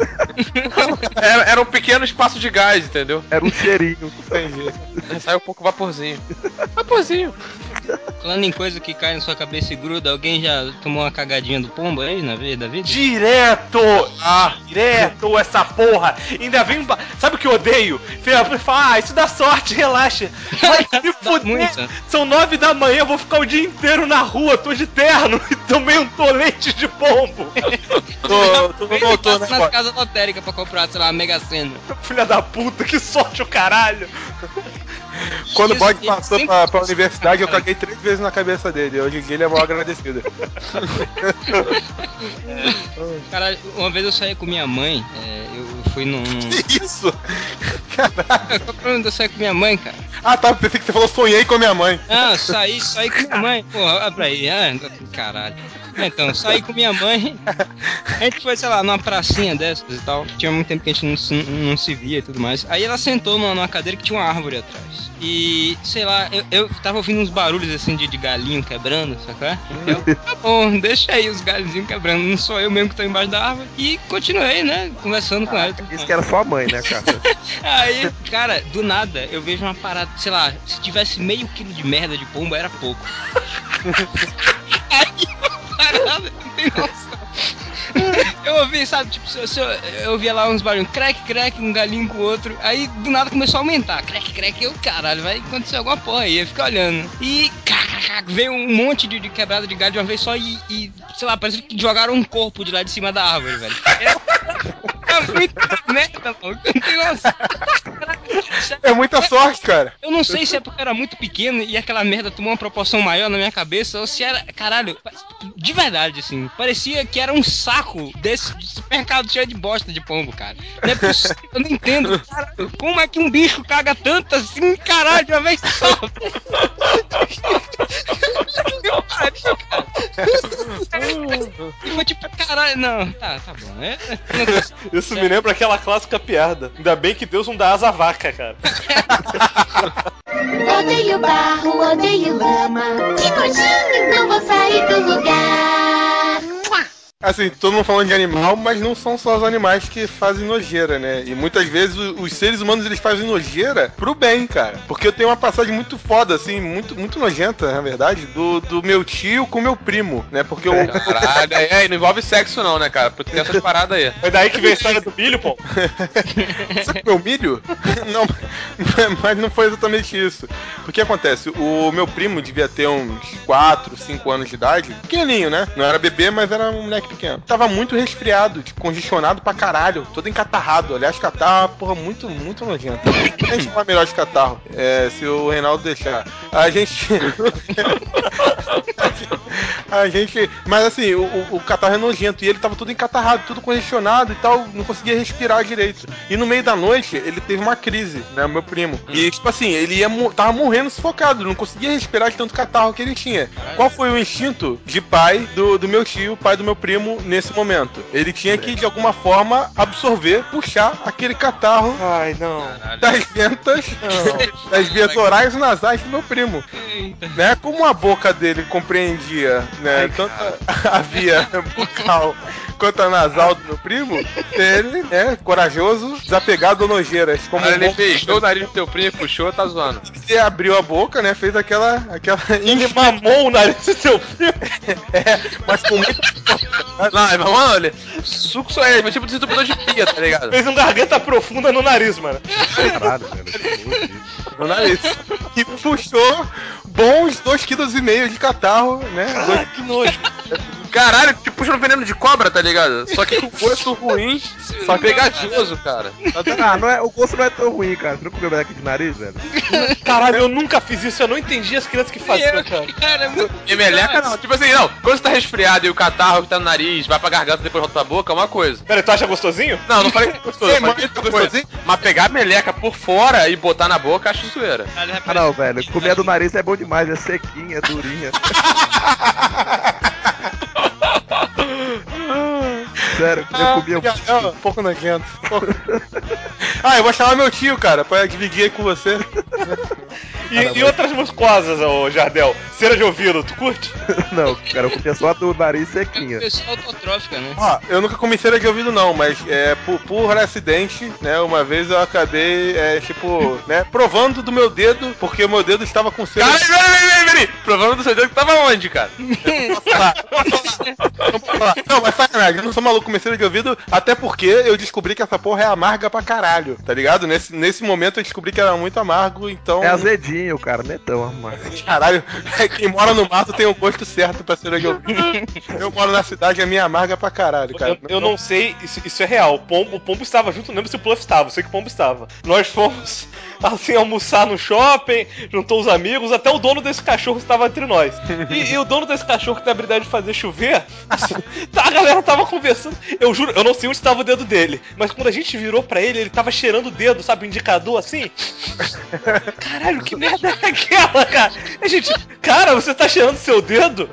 Era um pequeno espaço de gás, entendeu? Era um cheirinho. Entendi. Saiu um pouco vaporzinho. Vaporzinho. Falando em coisa que cai na sua cabeça e gruda, alguém já tomou uma cagadinha do pombo aí na vida da vida? Direto! Direto essa porra! Ainda vem. Sabe o que eu odeio? Fala, isso dá sorte, relaxa. Vai se fuder! Muito. São 9 da manhã, eu vou ficar o dia inteiro na rua, tô de terno e tomei um tolete de pombo. Tu não voltou, né, nas pô? casas lotéricas pra comprar, sei lá, uma Mega Sena. Filha da puta, que sorte o caralho! Quando o Isso, Bog isso passou tem- pra universidade, eu caguei 3 vezes na cabeça dele. Hoje em dia ele é mal agradecido. Cara, uma vez eu saí com minha mãe, eu fui num. Que isso? Caralho. Qual o problema de eu sair com minha mãe, cara? Ah, tá. Pensei que você falou sonhei com a minha mãe. Ah, saí com minha mãe. Porra, olha pra aí. Caralho. Então, saí com minha mãe. A gente foi, sei lá, numa pracinha dessas e tal. Tinha muito tempo que a gente não se via e tudo mais. Aí ela sentou numa cadeira que tinha uma árvore atrás. E, sei lá, eu tava ouvindo uns barulhos assim de galinho quebrando, sabe? Tá bom, deixa aí os galhinhos quebrando. Não sou eu mesmo que tô embaixo da árvore. E continuei, né? Conversando com ela. Disse que era sua mãe, né, cara? Aí, cara, do nada, eu vejo uma parada, sei lá, se tivesse meio quilo de merda de pombo, era pouco. Aí, parada, não tem noção. Eu ouvi, sabe, tipo, eu ouvia lá uns barulhos, crack, um galinho com o outro. Aí, do nada, começou a aumentar, crack, eu, caralho, vai acontecer alguma porra aí. Eu fiquei olhando. E, veio um monte de quebrada de galho de uma vez só e sei lá, parece que jogaram um corpo de lá de cima da árvore, velho. É muita merda, mano. Não tem noção. É muita sorte, cara. Eu não sei se é porque eu era muito pequeno e aquela merda tomou uma proporção maior na minha cabeça ou se era, caralho, de verdade, assim, parecia que era um saco desse de supermercado cheio de bosta de pombo, cara. Não é possível, eu não entendo, cara, como é que um bicho caga tanto assim, caralho, de uma vez só? Meu pariu, cara. E foi tipo, caralho, não, tá bom. Isso me lembra aquela clássica piada. Ainda bem que Deus não dá asa à vaca, cara. Odeio barro, odeio lama. Que nojinho, não vou sair do lugar. Assim, todo mundo falando de animal, mas não são só os animais que fazem nojeira, né? E muitas vezes os seres humanos eles fazem nojeira pro bem, cara. Porque eu tenho uma passagem muito foda, assim, muito nojenta, na verdade, do meu tio com meu primo, né? Porque eu. Caralho, não envolve sexo não, né, cara? Porque tem essas paradas aí. É daí que vem a história do milho, pô. Você comeu milho? Não, mas não foi exatamente isso. O que acontece? O meu primo devia ter uns 4, 5 anos de idade. Pequenininho, né? Não era bebê, mas era um moleque pequeno. Tava muito resfriado, tipo, congestionado pra caralho. Todo encatarrado. Aliás, catarro é uma porra muito nojenta. A gente falar melhor de catarro. Se o Reinaldo deixar. A gente... Mas assim, o catarro é nojento. E ele tava todo encatarrado, tudo congestionado e tal. Não conseguia respirar direito. E no meio da noite, ele teve uma crise, né? O meu primo. E, tipo assim, ele tava morrendo sufocado. Não conseguia respirar de tanto catarro que ele tinha. Qual foi o instinto de pai do meu tio, pai do meu primo, primo nesse momento. Ele tinha que, de alguma forma, absorver, puxar aquele catarro Ai, não. das ventas, das vias orais e nasais do meu primo. Né? Como a boca dele compreendia, né, tanto a via bucal quanto a nasal do meu primo, ele, né, corajoso, desapegado a nojeiras. Como Ele bom- fechou o nariz do teu primo e puxou, tá zoando. Você abriu a boca, né, fez aquela Ele mamou o nariz do seu filho. mas com muito Não, mano, olha, suco só é, tipo de desentupidor de pia, tá ligado? Fez um garganta profunda no nariz, mano. Caralho, velho. que nojo isso. no nariz. E puxou bons 2,5 kg de catarro, né? Que nojo. Caralho, tipo puxando veneno de cobra, tá ligado? Só que com gosto ruim, só pegajoso, cara. Ah, não é, o gosto não é tão ruim, cara. Você não comeu meleca de nariz, velho? Caralho, eu nunca fiz isso, eu não entendi as crianças que faziam, cara. Cara, E meleca não, tipo assim, não. Quando você tá resfriado e o catarro que tá no nariz vai pra garganta e depois volta pra boca, é uma coisa. Pera, tu acha gostosinho? Não, não falei que é gostoso, Ei, falei mas que é gostoso. Mas pegar a meleca por fora e botar na boca, acho zoeira. Ah, não, velho. Comer do nariz é bom demais. É sequinha, é durinha. Sério, eu comia Um pouco nojento. Eu vou chamar meu tio, cara, pra dividir aí com você. E outras muscosas, ô Jardel? Cera de ouvido, tu curte? Não, cara, eu comia só do nariz sequinha. pessoa autotrófica, né? Ó, eu nunca comi cera de ouvido não, mas por acidente, né, uma vez eu acabei, tipo, né, provando do meu dedo, porque o meu dedo estava com cera. Caralho, peraí. Provando do seu dedo que tava onde, cara? Não, mas sacanagem, eu não sou maluco com cera de ouvido, até porque eu descobri que essa porra é amarga pra caralho, tá ligado? Nesse momento eu descobri que era muito amargo, então... É azedinho, cara, não é tão amargo. Caralho, quem mora no mato tem o gosto certo pra cera de ouvido. Eu moro na cidade, a minha amarga pra caralho, cara. Eu não sei, isso é real. O Pombo estava junto, não lembro se o Pluff estava, eu sei que o Pombo estava. Nós fomos, assim, almoçar no shopping, juntou os amigos, até o dono desse cachorro estava entre nós. E o dono desse cachorro que tem a habilidade de fazer chover, a galera tava conversando. Eu juro, eu não sei onde estava o dedo dele, mas quando a gente virou pra ele tava cheirando o dedo, sabe, o indicador assim. Caralho, que merda é aquela, cara? A gente, cara, você tá cheirando seu dedo?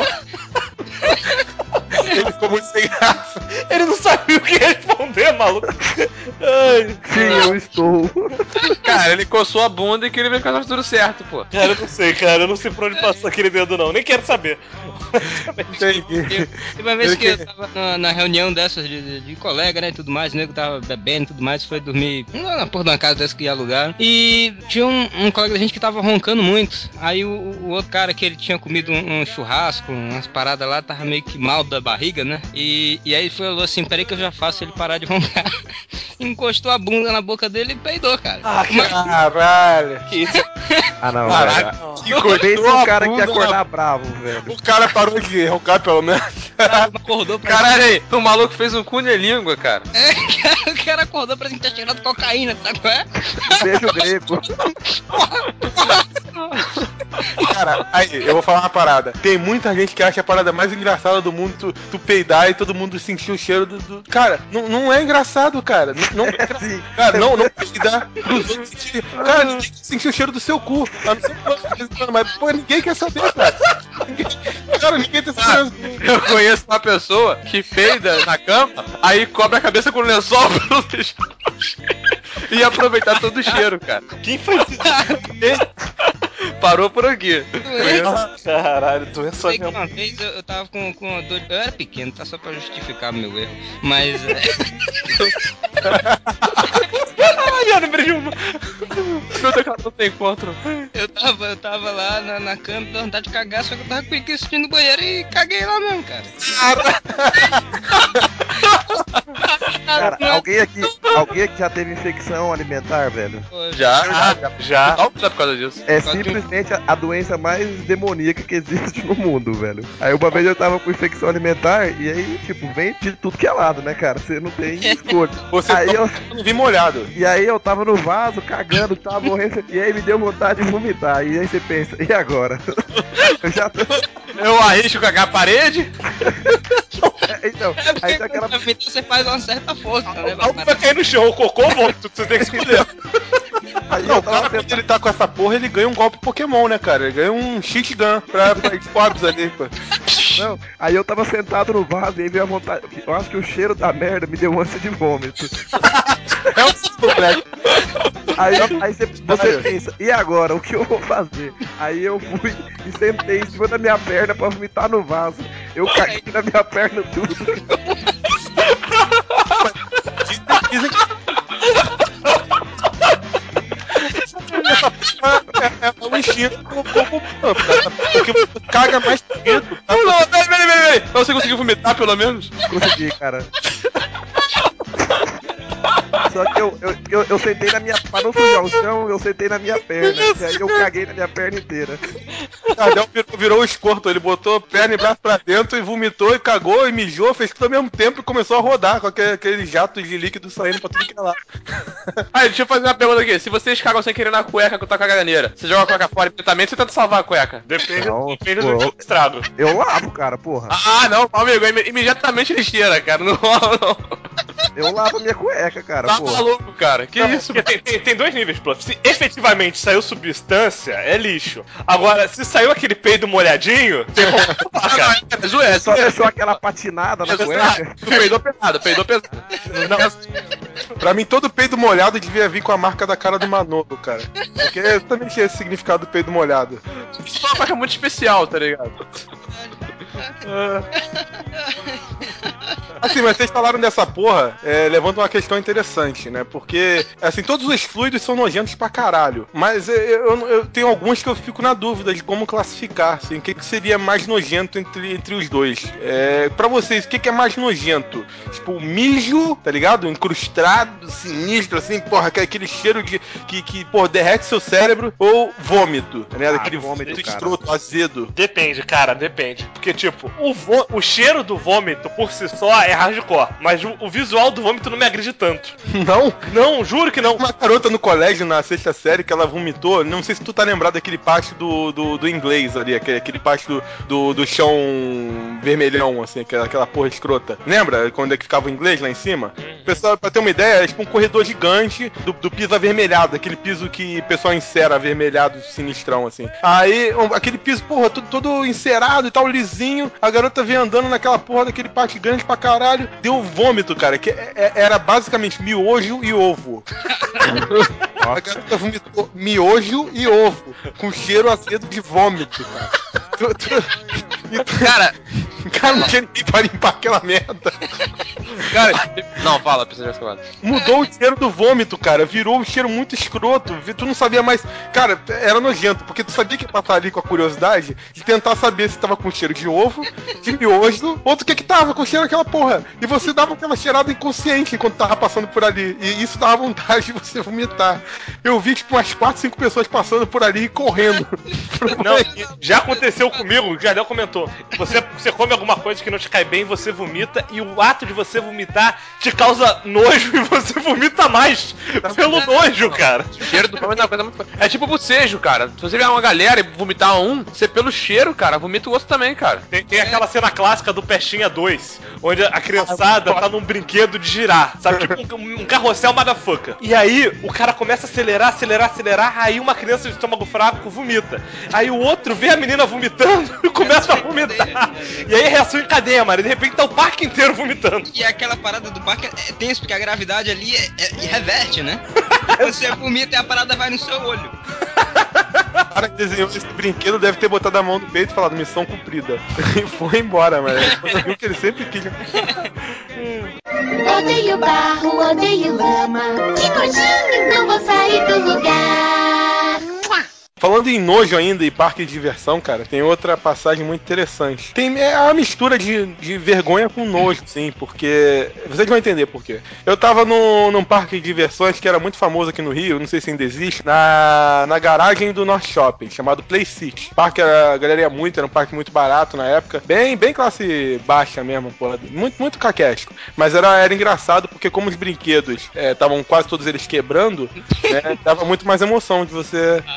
Ele ficou muito sem graça. Ele não sabia o que responder, maluco. Ai, Sim, eu estou. Cara, ele coçou a bunda e queria ver que tava tudo certo, pô. cara, eu não sei por onde passou aquele dedo não, nem quero saber. Entendi. Teve uma vez que eu tava na reunião dessas de colega, né, e tudo mais, o nego tava bebendo e tudo mais, foi dormir na porra de uma casa dessa que ia alugar. E tinha um colega da gente que tava roncando muito. Aí o outro cara que ele tinha comido um churrasco, umas paradas lá, tava meio que mal da barriga, né? E aí ele falou assim, peraí que eu já faço ele parar de roncar. Encostou a bunda na boca dele e peidou, cara. Caralho. Que isso? Ah, não, Caralho. velho. Pense Encostou um a cara que bunda ia acordar bravo, velho. O cara parou de roncar, pelo menos. Acordou pra Caralho, aí, o maluco fez um cunha-língua, cara. o cara acordou pra gente ter cheirado cocaína, sabe qual é? Beijo grego. Cara, aí, eu vou falar uma parada. Tem muita gente que acha a parada mais engraçada do mundo tu peidar e todo mundo sentir o cheiro do... Cara, não é engraçado, cara. Não, Sim. cara, não peidar pros outros sentir. Cara, ninguém quer sentir o cheiro do seu cu. A não ser que- Mas, pô, ninguém quer saber, cara. Cara, ninguém tem essa Eu conheço uma pessoa que peida na cama, aí cobre a cabeça com lençol pra não deixar o cheiro. E aproveitar todo o cheiro, cara. Quem faz isso? Parou por aqui. Caralho, doença Sei que mesmo. uma vez eu tava com uma dor. Eu era pequeno, tá? Só pra justificar meu erro. Mas. Caralho, eu lembrei de uma. Meu Deus, cara, não tem encontro. Eu tava lá na cama, dando vontade de cagar, só que eu tava com preguiça de ir no banheiro e caguei lá mesmo, cara. Cara, alguém aqui já teve infecção alimentar, velho? Pô, Já. Não por causa disso. É simplesmente a doença mais demoníaca que existe no mundo, velho. Aí uma vez eu tava com infecção alimentar e aí, tipo, vem de tudo que é lado, né, cara? Você não tem escolha. Você Aí eu, não vi molhado. e aí eu tava no vaso, cagando, tava morrendo, e aí me deu vontade de vomitar. E aí você pensa, e agora? Eu já tô... Eu arrisco cagar a parede. Então, aí tá aquela... você faz uma certa força, né? Algo vai cair no chão, o cocô ou o vômito, você tem que escolher. Aí Não, eu o cara, tava quando ele tá com essa porra, ele ganha um golpe Pokémon, né, cara? Ele ganha um cheat gun pra Forbes ali, pô. Não, aí eu tava sentado no vaso e aí veio a vontade. Eu acho que o cheiro da merda me deu um ânsia de vômito. É um moleque. Aí você pensa, e agora? O que eu vou fazer? Aí eu fui e sentei em cima da minha perna pra vomitar no vaso. Eu caí na minha perna tudo. Dizem é um instinto como porque você caga mais cedo. Tá? Não, peraí. Então você conseguiu vomitar, pelo menos? Consegui, cara. Só que eu sentei na minha. Pra não sujar o chão, eu sentei na minha perna. E aí eu caguei na minha perna inteira. Tardel virou o escorto, ele botou perna e braço pra dentro e vomitou e cagou e mijou, fez tudo ao mesmo tempo e começou a rodar com aquele jato de líquido saindo pra tudo que é lá. Aí, deixa eu fazer uma pergunta aqui. Se vocês cagam sem querer na cueca com a caganeira, você joga a cueca fora imediatamente ou você tenta salvar a cueca? Depende Não, do estrago. Eu lavo, cara, porra. Ah, não, amigo, é imediatamente lixeira, cara. Não rola, não. Eu lavo a minha cueca, cara, Tá porra. maluco, cara. Que Não, isso, porque tem dois níveis, Pluff. Se efetivamente saiu substância, é lixo. Agora, se saiu aquele peido molhadinho, tem como salvar, cara. cara? Zoé, Só deixou aquela patinada na cueca. Tu peidou pesado, peidou pesado. Pra mim, todo peido molhado devia vir com a marca da cara do Manolo, cara. Porque eu também tinha esse significado do peido molhado. Isso é uma cueca muito especial, tá ligado? Assim, mas vocês falaram dessa porra, levanta uma questão interessante, né? Porque, assim, todos os fluidos são nojentos pra caralho. Mas eu tenho alguns que eu fico na dúvida de como classificar, assim, o que seria mais nojento entre os dois. Pra vocês, o que é mais nojento? Tipo, o mijo, tá ligado? Incrustado, sinistro, assim, porra, aquele cheiro que porra, derrete seu cérebro, ou vômito, tá ligado? Aquele vômito, cara. escroto, azedo. Depende, cara, depende. Porque, tipo, o cheiro do vômito por si só é hardcore, mas o visual do vômito não me agride tanto. Não? Não, juro que não. Uma garota no colégio, na sexta série, que ela vomitou, não sei se tu tá lembrado daquele pátio do inglês ali, aquele pátio do chão vermelhão, assim, aquela porra escrota. Lembra quando é que ficava o inglês lá em cima? Pessoal, pra ter uma ideia, é tipo um corredor gigante do piso avermelhado, aquele piso que o pessoal encera avermelhado, sinistrão, assim. Aí, aquele piso, porra, todo encerado e tal, lisinho, a garota veio andando naquela porra daquele pátio grande pra caralho, deu vômito, cara, que era basicamente miojo e ovo. A garota vomitou miojo e ovo, com cheiro azedo de vômito, cara. Cara, não tinha ninguém pra limpar aquela merda. Cara, não, fala, precisa de escovado. Mudou o cheiro do vômito, cara. Virou um cheiro muito escroto. Tu não sabia mais. Cara, era nojento, porque tu sabia que ia passar ali com a curiosidade de tentar saber se tava com cheiro de ovo, de miojo, ou do que tava com cheiro daquela porra. E você dava aquela cheirada inconsciente enquanto tava passando por ali. E isso dava vontade de você vomitar. Eu vi, tipo, umas 4, 5 pessoas passando por ali e correndo. Não, já aconteceu comigo, o Jardel comentou. Você come alguma coisa que não te cai bem, você vomita, e o ato de você vomitar te causa nojo e você vomita mais pelo nojo, cara. O cheiro do vômito é uma coisa muito. É tipo bocejo, cara. Se você ver uma galera e vomitar um, você pelo cheiro, cara, vomita o outro também, cara. Tem aquela cena clássica do Pestinha 2, onde a criançada tá num brinquedo de girar, sabe? Tipo um carrossel motherfucker. E aí o cara começa a acelerar, aí uma criança de estômago fraco vomita. Aí o outro vê a menina vomitando e começa a vomitar. E aí reação em cadeia, mano. E de repente tá o parque inteiro vomitando. E aquela parada do parque é tenso, porque a gravidade ali reverte, né? Você vomita e a parada vai no seu olho. O cara que desenhou esse brinquedo deve ter botado a mão no peito e falado missão cumprida. E foi embora, mas viu que ele sempre quis. Odeio barro, odeio lama. Que nojinho, não vou sair do lugar. Falando em nojo ainda e parque de diversão, cara, tem outra passagem muito interessante. É uma mistura de vergonha com nojo, sim, porque... Vocês vão entender por quê. Eu tava num parque de diversões que era muito famoso aqui no Rio, não sei se ainda existe, na garagem do North Shopping, chamado Play City. O parque a galera ia muito, era um parque muito barato na época, bem classe baixa mesmo, porra, muito caquesco. Mas era engraçado porque como os brinquedos estavam quase todos eles quebrando, né, dava muito mais emoção de você...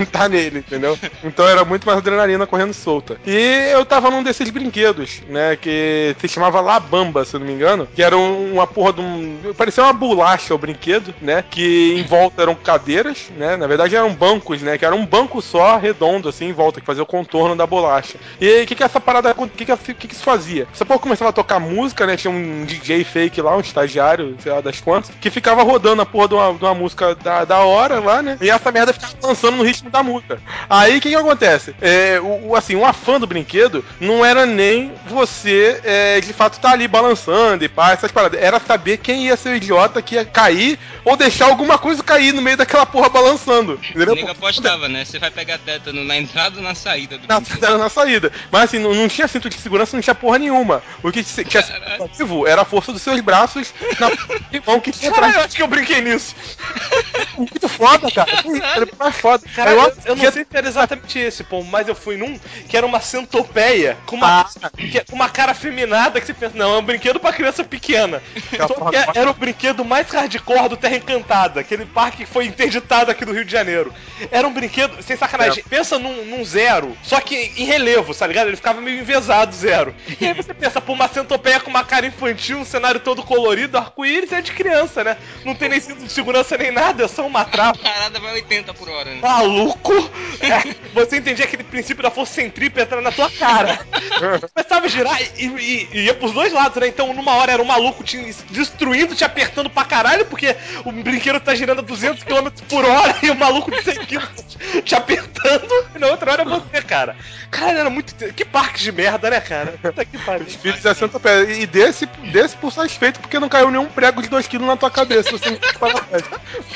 tá nele, entendeu? Então era muito mais adrenalina correndo solta. E eu tava num desses brinquedos, né, que se chamava La Bamba, se eu não me engano, que era uma porra de parecia uma bolacha o brinquedo, né, que em volta eram cadeiras, né, na verdade eram bancos, né, que era um banco só, redondo, assim, em volta, que fazia o contorno da bolacha. E o que essa parada, o que isso fazia? Essa porra começava a tocar música, né, tinha um DJ fake lá, um estagiário, sei lá das quantas, que ficava rodando a porra de uma música da hora lá, né, e essa merda ficava lançando no ritmo da música. Aí o que acontece? Assim, um afã do brinquedo não era nem você, de fato, tá ali balançando e pá, essas paradas. Era saber quem ia ser o idiota que ia cair ou deixar alguma coisa cair no meio daquela porra balançando. Entendeu? O nego apostava, né? Você vai pegar tétano na entrada ou na saída do brinquedo? Na saída. Mas assim, não tinha cinto de segurança, não tinha porra nenhuma. O que tinha ativo era a força dos seus braços na mão que tinha atrás. Eu acho que eu brinquei nisso. Muito foda, cara. Era mais foda. Cara, eu não sei se era exatamente esse, pô, mas eu fui num que era uma centopeia com uma cara afeminada que você pensa, não, é um brinquedo pra criança pequena. Só que era o brinquedo mais hardcore do Terra Encantada, aquele parque que foi interditado aqui do Rio de Janeiro. Era um brinquedo, sem sacanagem, pensa num Zero, só que em relevo, tá ligado? Ele ficava meio envesado, Zero. E aí você pensa, pô, uma centopeia com uma cara infantil, um cenário todo colorido, arco-íris, é de criança, né? Não tem nem cinto de segurança nem nada, é só uma trava. A parada vai 80 por hora, né? Maluco! Você entendia aquele princípio da força centrípeta na tua cara. Começava a girar e ia pros dois lados, né? Então, numa hora era um maluco te destruindo, te apertando pra caralho, porque o brinquedo tá girando a 200 km por hora e o maluco de 100 km te apertando. E na outra hora é você, cara. Cara, era muito... Que parque de merda, né, cara? Puta que pariu. Os filhos de Santa Pé. E desse por satisfeito, porque não caiu nenhum prego de 2 kg na tua cabeça. Você não fala mais.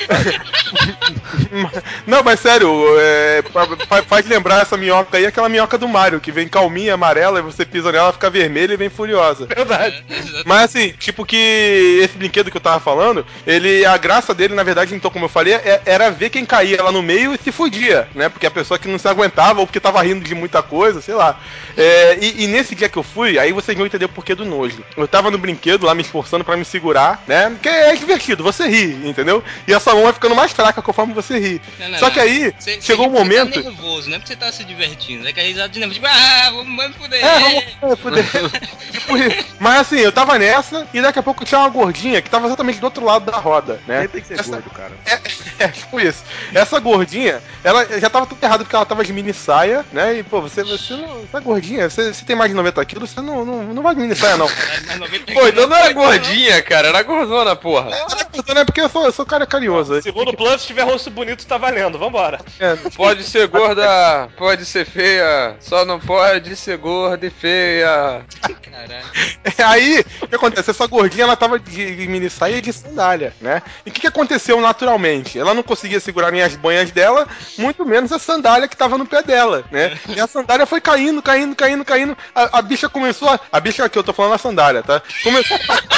Não, mas sério, faz lembrar essa minhoca aí, aquela minhoca do Mario, que vem calminha, amarela, e você pisa nela, fica vermelha e vem furiosa. Verdade. Mas assim, tipo que esse brinquedo que eu tava falando, a graça dele, na verdade, então, como eu falei, era ver quem caía lá no meio e se fudia, né? Porque a pessoa que não se aguentava, ou porque tava rindo de muita coisa, sei lá. E nesse dia que eu fui, aí vocês vão entender o porquê do nojo. Eu tava no brinquedo lá, me esforçando pra me segurar, né? Porque é divertido, você ri, entendeu? E a sua mão vai ficando mais fraca conforme você ri. Só que aí, chegou um momento... Você tá nervoso, não é porque você tá se divertindo, é que a risada de nervoso, vamos fuder. Vamos fuder. Tipo, mas assim, eu tava nessa, e daqui a pouco tinha uma gordinha que tava exatamente do outro lado da roda, né? Tem que ser gordo, cara. Tipo isso. Essa gordinha, ela já tava tudo errado porque ela tava de mini saia, né? E, pô, você não... Você é gordinha, você tem mais de 90 quilos, você não vai de mini saia, não. Pô, então não era gordinha, cara, era gordona, porra. Era gordona, é porque eu sou cara carinhoso. Segundo plano, se tiver rosto bonito, tá valendo, vambora. Pode ser gorda, pode ser feia, só não pode ser gorda e feia. Caralho. Aí, o que acontece? Essa gordinha, ela tava de mini saia e de sandália, né? E o que aconteceu naturalmente? Ela não conseguia segurar nem as banhas dela, muito menos a sandália que tava no pé dela, né? E a sandália foi caindo. A bicha começou a... A bicha aqui, eu tô falando a sandália, tá? Começou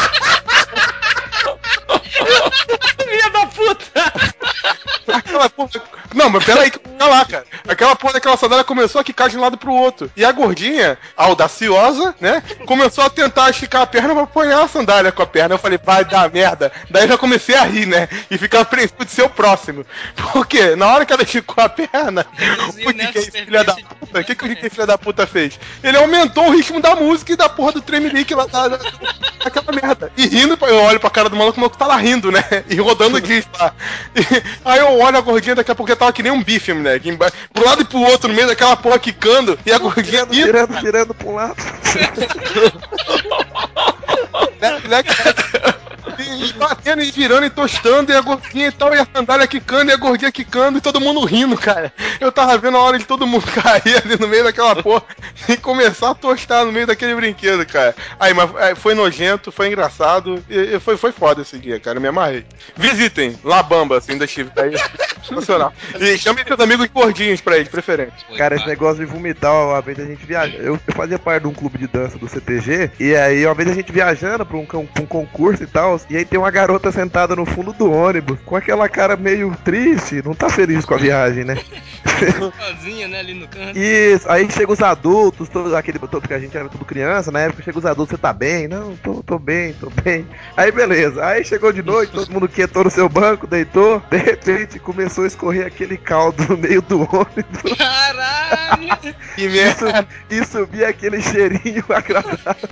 Filha da puta! Aquela porra... Não, mas peraí, calma lá, cara. Aquela porra daquela sandália começou a quicar de um lado pro outro. E a gordinha, audaciosa, né? Começou a tentar esticar a perna pra apoiar a sandália com a perna. Eu falei, vai dar merda. Daí eu já comecei a rir, né? E ficar apreensivo de ser o próximo. Por quê? Na hora que ela esticou a perna, o que o DJ filha da puta fez? Ele aumentou o ritmo da música e da porra do tremelique lá daquela merda. E rindo, eu olho pra cara do maluco, o maluco tá lá rindo, né? E rodando o disco lá. Aí eu olho a gordinha, daqui a pouco tava que nem um bife, né? Pro lado e pro outro, no meio daquela porra quicando, e a gordinha girando pro lado. E batendo e virando e tostando, e a gordinha e tal, e a sandália quicando, e a gordinha quicando, e todo mundo rindo, cara. Eu tava vendo a hora de todo mundo cair ali no meio daquela porra e começar a tostar no meio daquele brinquedo, cara. Aí, mas foi nojento, foi engraçado, e foi foda esse dia, cara, eu me amarrei. Visitem La Bamba, assim, da Chile, tá aí. Sensacional. E chamem seus amigos gordinhos pra eles, preferente. Cara, esse negócio de vomitar, uma vez a gente viaja. Eu fazia parte de um clube de dança do CTG, e aí uma vez a gente viajando pra um concurso e tal, E aí tem uma garota sentada no fundo do ônibus, com aquela cara meio triste, não tá feliz com a viagem, né? Sozinha, né, ali no canto. Isso, aí chega os adultos, porque a gente era tudo criança, na época chega os adultos, você tá bem? Não, tô bem. Aí beleza, aí chegou de noite, todo mundo quietou no seu banco, deitou, de repente começou a escorrer aquele caldo no meio do ônibus. Caralho! E subia aquele cheirinho agradável.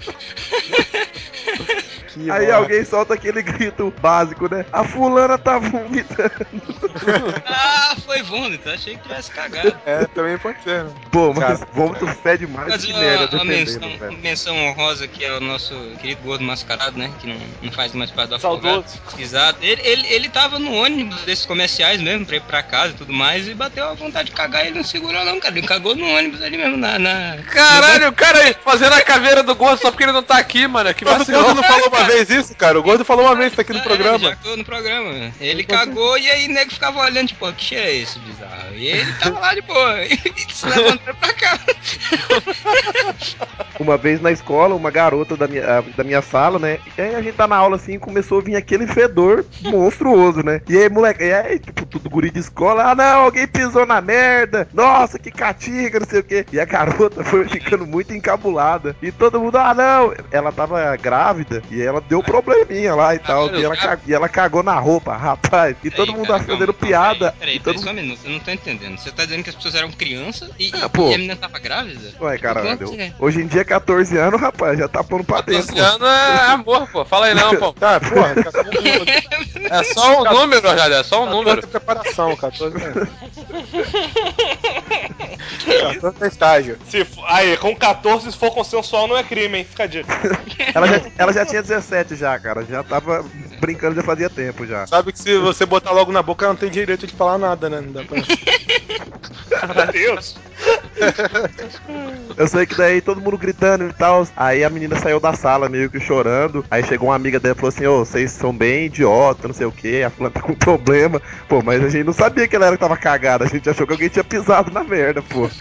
Aí alguém solta aquele grito básico, né? A fulana tá vomitando. Ah, foi vômito, achei que tivesse cagado. Também pode ser, né? Pô, mas vômito fede mais Mas que merda, uma dependendo, velho. menção honrosa que é o nosso querido gordo mascarado, né? Que não faz mais parte do Saudoso. Afogado. Exato. Ele tava no ônibus desses comerciais mesmo, pra ir pra casa e tudo mais, e bateu a vontade de cagar e ele não segurou não, cara. Ele cagou no ônibus ali mesmo, Caralho, o cara aí fazendo a caveira do gordo só porque ele não tá aqui, mano. Que Mas o vacilão. Gordo não falou uma vez isso, cara? O Gordo falou uma vez isso aqui no programa. Ele já ficou no programa. Ele cagou e aí o nego ficava olhando, tipo, que cheiro é esse bizarro? E ele tava lá de boa, e se levantou pra cá. Uma vez na escola, uma garota da minha sala, né? E aí a gente tá na aula assim e começou a vir aquele fedor monstruoso, né? E aí, moleque, e aí, tipo, tudo guri de escola, não, alguém pisou na merda, nossa, que catinga, não sei o quê. E a garota foi ficando muito encabulada. E todo mundo, não, ela tava grávida e ela deu probleminha lá e tal. E ela cagou na roupa, rapaz. E todo mundo fazendo piada. Peraí, só um minuto, eu não tô entendendo. Você tá dizendo que as pessoas eram crianças e a menina tava grávida? Ué, caralho. Hoje em dia, 14 anos, rapaz, já tá pondo pra dentro. 14 anos é amor, pô. Fala aí não, pô. Tá, porra, É só um número, Rogério, é só um número. preparação, 14 anos. 14 é estágio. Aí, com 14, se for consensual, não é crime, hein? Fica a dica. Ela já tinha 17 já, cara. Já tava brincando, já fazia tempo já. Sabe que se você botar logo na boca, ela não tem direito de falar nada, né? Não dá pra... Meu Deus. Eu sei que daí todo mundo gritando e tal. Aí a menina saiu da sala meio que chorando. Aí chegou uma amiga dela e falou assim: ô, vocês são bem idiota, não sei o que. A fulana tá com problema. Pô, mas a gente não sabia que ela era que tava cagada. A gente achou que alguém tinha pisado na merda, pô.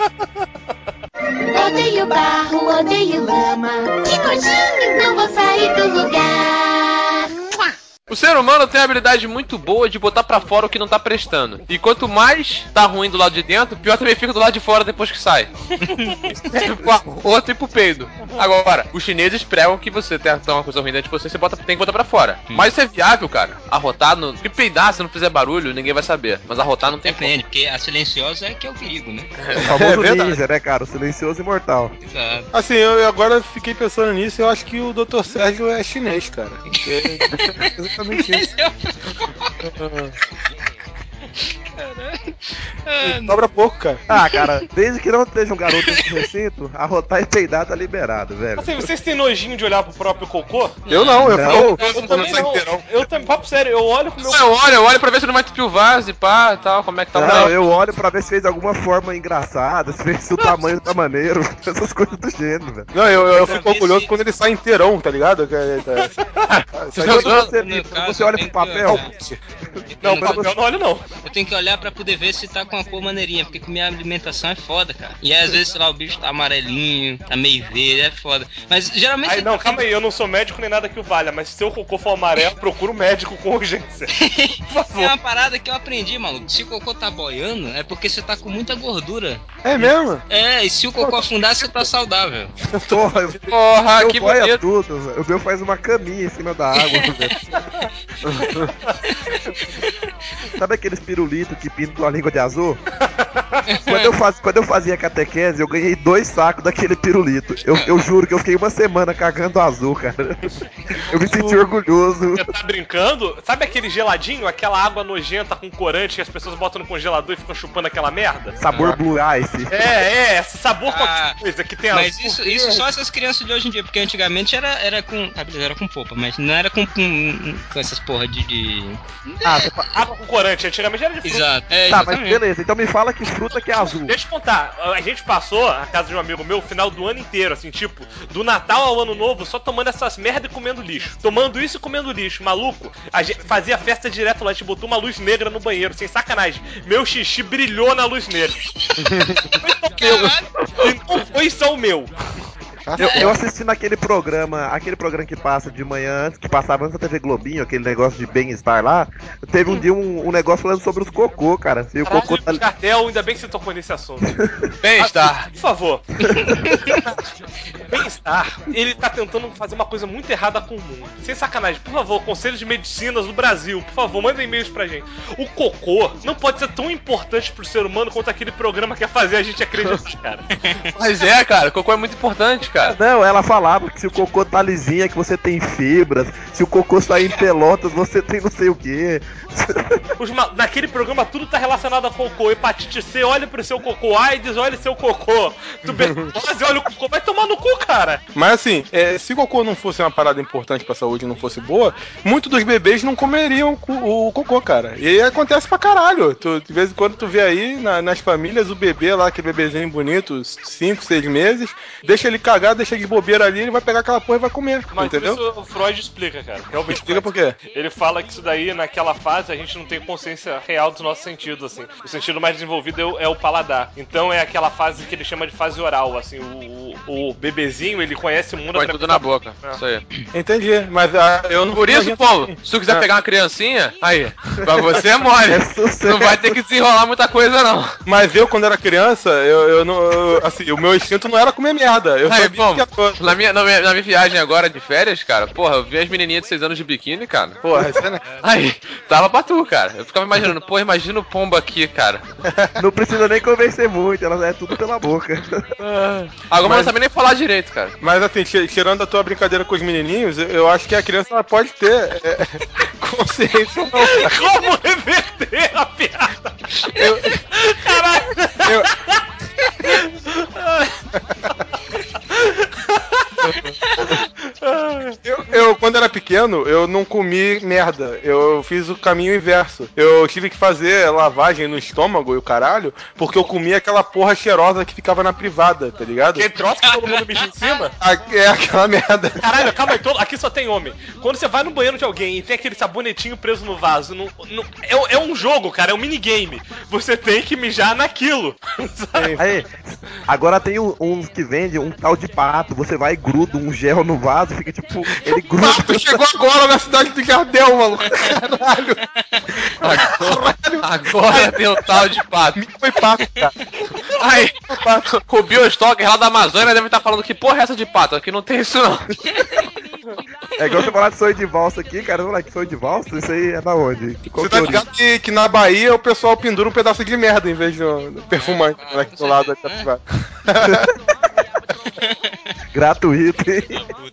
Odeio barro, odeio lama. Que nojinho, não vou sair do lugar. O ser humano tem a habilidade muito boa de botar pra fora o que não tá prestando. E quanto mais tá ruim do lado de dentro, pior também fica do lado de fora depois que sai. Outro e pro peido. Agora, os chineses pregam que você tem uma coisa ruim dentro de você, tem que botar pra fora. Mas isso é viável, cara. Arrotar, porque peidar, se não fizer barulho, ninguém vai saber. Mas arrotar não tem Depende, porque a silenciosa é que é o perigo, né? O famoso ninja, né, cara? O silencioso imortal. Exato. Assim, eu agora fiquei pensando nisso, eu acho que o Dr. Sérgio é chinês, cara. Exatamente isso. Sobra pouco, cara. Ah, cara, desde que não esteja um garoto nesse recinto, arrotar e peidar tá liberado, velho. Assim, vocês têm nojinho de olhar pro próprio cocô? Eu não. Eu também não. Eu também, papo sério, eu olho pro meu... Eu olho pra ver se não vai entupir o vaso e pá e tal, como é que tá o Não, eu olho pra ver se fez alguma forma engraçada, se o tamanho tá maneiro, essas coisas do gênero, velho. Não, eu fico orgulhoso quando ele sai inteirão, tá ligado? Você olha pro papel. Não, pro papel não olho não. Eu tenho que olhar pra poder ver se tá com a cor maneirinha, porque com minha alimentação é foda, cara. E aí, às vezes, sei lá, o bicho tá amarelinho, tá meio verde, é foda. Mas geralmente. Aí, não, calma aí, eu não sou médico nem nada que o valha, mas se seu cocô for amarelo, procura um médico com urgência. Por favor. É uma parada que eu aprendi, maluco. Se o cocô tá boiando, é porque você tá com muita gordura. É mesmo? É, e se o cocô afundar, você tá saudável. Porra, que boia bonito. tudo, velho. O meu faz uma caminha em cima da água, velho. Sabe aqueles pirulitos que pintam a língua de azul? Quando eu fazia catequese, eu ganhei 2 sacos daquele pirulito. Eu juro que eu fiquei uma semana cagando azul, cara. Eu me senti orgulhoso. Você tá brincando? Sabe aquele geladinho? Aquela água nojenta com corante que as pessoas botam no congelador e ficam chupando aquela merda? Sabor Blue Ice. Esse sabor qualquer coisa que tem Mas isso só essas crianças de hoje em dia, porque antigamente era com. Era com polpa, mas não era com essas porra de. Água com corante, antigamente era de fruta. Exato. Tá, mas beleza, então me fala que fruta que é azul. Deixa eu contar, a gente passou a casa de um amigo meu o final do ano inteiro, assim, tipo, do Natal ao Ano Novo, só tomando essas merda e comendo lixo. Tomando isso e comendo lixo, maluco. A gente fazia festa direto lá, a gente botou uma luz negra no banheiro, sem sacanagem. Meu xixi brilhou na luz negra. E não foi só o meu. Eu assisti naquele programa que passa de manhã, que passava antes da TV Globinho, aquele negócio de bem-estar lá. Teve um dia um negócio falando sobre os cocô, cara. Se o cocô tá... Cartel, ainda bem que você tocou nesse assunto. Bem-estar. Por favor. Bem-estar, ele tá tentando fazer uma coisa muito errada com o mundo. Sem sacanagem, por favor, conselhos de medicinas do Brasil, por favor, mandem e-mails pra gente. O cocô não pode ser tão importante pro ser humano quanto aquele programa quer fazer a gente acreditar, cara. Mas é, cara, cocô é muito importante, cara. Não, ela falava que se o cocô tá lisinho é que você tem fibras, se o cocô sair em pelotas você tem não sei o quê. Naquele programa tudo tá relacionado a cocô. Hepatite C, olha pro seu cocô. AIDS, olha seu cocô. Tuberculose, olha o cocô. Vai tomar no cu, cara. Mas assim, se o cocô não fosse uma parada importante pra saúde e não fosse boa, muitos dos bebês não comeriam o cocô, cara. E acontece pra caralho. De vez em quando tu vê aí nas famílias o bebê lá, aquele bebezinho bonito, 5, 6 meses, deixa ele cagar, deixa de bobeira ali, ele vai pegar aquela porra e vai comer. Mas entendeu? isso o Freud explica, cara. Realmente Explica por quê? Ele fala que isso daí, naquela fase, a gente não tem consciência real dos nossos sentidos, assim. O sentido mais desenvolvido é o paladar. Então é aquela fase que ele chama de fase oral, assim. O bebezinho, ele conhece o mundo... Põe tudo na boca, isso aí. Entendi, mas eu não... Por isso, Paulo, se tu quiser pegar uma criancinha, aí, pra você é mole. Não vai ter que desenrolar muita coisa, não. Mas eu, quando era criança, assim, o meu instinto não era comer merda. Eu Aí, sabia bom, que ia todo. na minha viagem agora de férias, cara, porra, eu vi as menininhas de 6 anos de biquíni, cara. Porra, isso é... Aí, tava pra tu, cara. Eu ficava imaginando, pô, imagina o pombo aqui, cara. Não precisa nem convencer muito, ela é tudo pela boca. Agora não sabe nem falar direito, cara. Mas assim, tirando a tua brincadeira com os menininhos, eu acho que a criança ela pode ter consciência ou não. Como reverter a piada? Caralho! Eu, quando era pequeno, eu não comi merda. Eu fiz o caminho inverso. Eu tive que fazer lavagem no estômago e o caralho, porque eu comia aquela porra cheirosa que ficava na privada, tá ligado? Aquele troço que todo mundo mija em cima? É aquela merda. Caralho, calma aí, aqui só tem homem. Quando você vai no banheiro de alguém e tem aquele sabonetinho preso no vaso, é um jogo, cara, é um minigame. Você tem que mijar naquilo. Aí, agora tem uns que vende um tal de pato, você vai e gruda um gel no vaso, fica tipo, ele gruda. Pato chegou agora na cidade do Jardel, maluco. Caralho. Agora tem o tal de pato. Foi pato, cara. Aí, o Biostocker lá da Amazônia deve estar falando que porra é essa de pato? Aqui não tem isso não. É igual você falar de sonho de valsa aqui, cara. Vamos lá, que sonho de valsa? Isso aí é da onde? Você tá ligado que na Bahia o pessoal pendura um pedaço de merda em vez de um perfumante aqui do lado da privada. Gratuito, hein?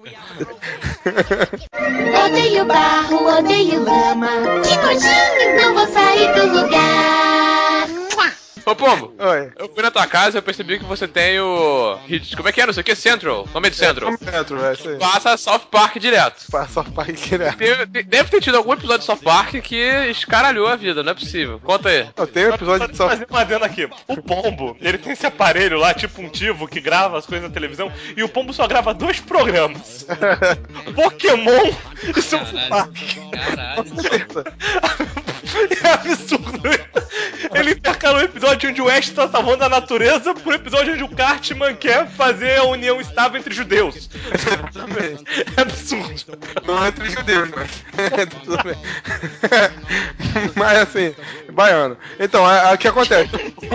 Odeio barro, odeio lama. Que nojinho, não vou sair do lugar. Ô, Pombo, Oi. eu fui na tua casa e eu percebi que você tem o... Como é que era? Não sei o que? Central. Nome de Central. Central, é isso aí. Passa South Park direto. Passa Park direto. Deve ter tido algum episódio de South Park que escaralhou a vida, não é possível. Conta aí. Eu tenho um episódio de South Fazer uma adendo aqui. O Pombo, ele tem esse aparelho lá, tipo um Tivo, que grava as coisas na televisão, e o Pombo só grava 2 programas. Pokémon e South Park. Caralho. É absurdo. Ele intercalou o episódio onde o Ash tá salvando a natureza pro episódio onde o Cartman quer fazer a união estável entre judeus. É absurdo. Não entre judeus, mas tudo bem. Mas assim, baiano. Então, o que acontece?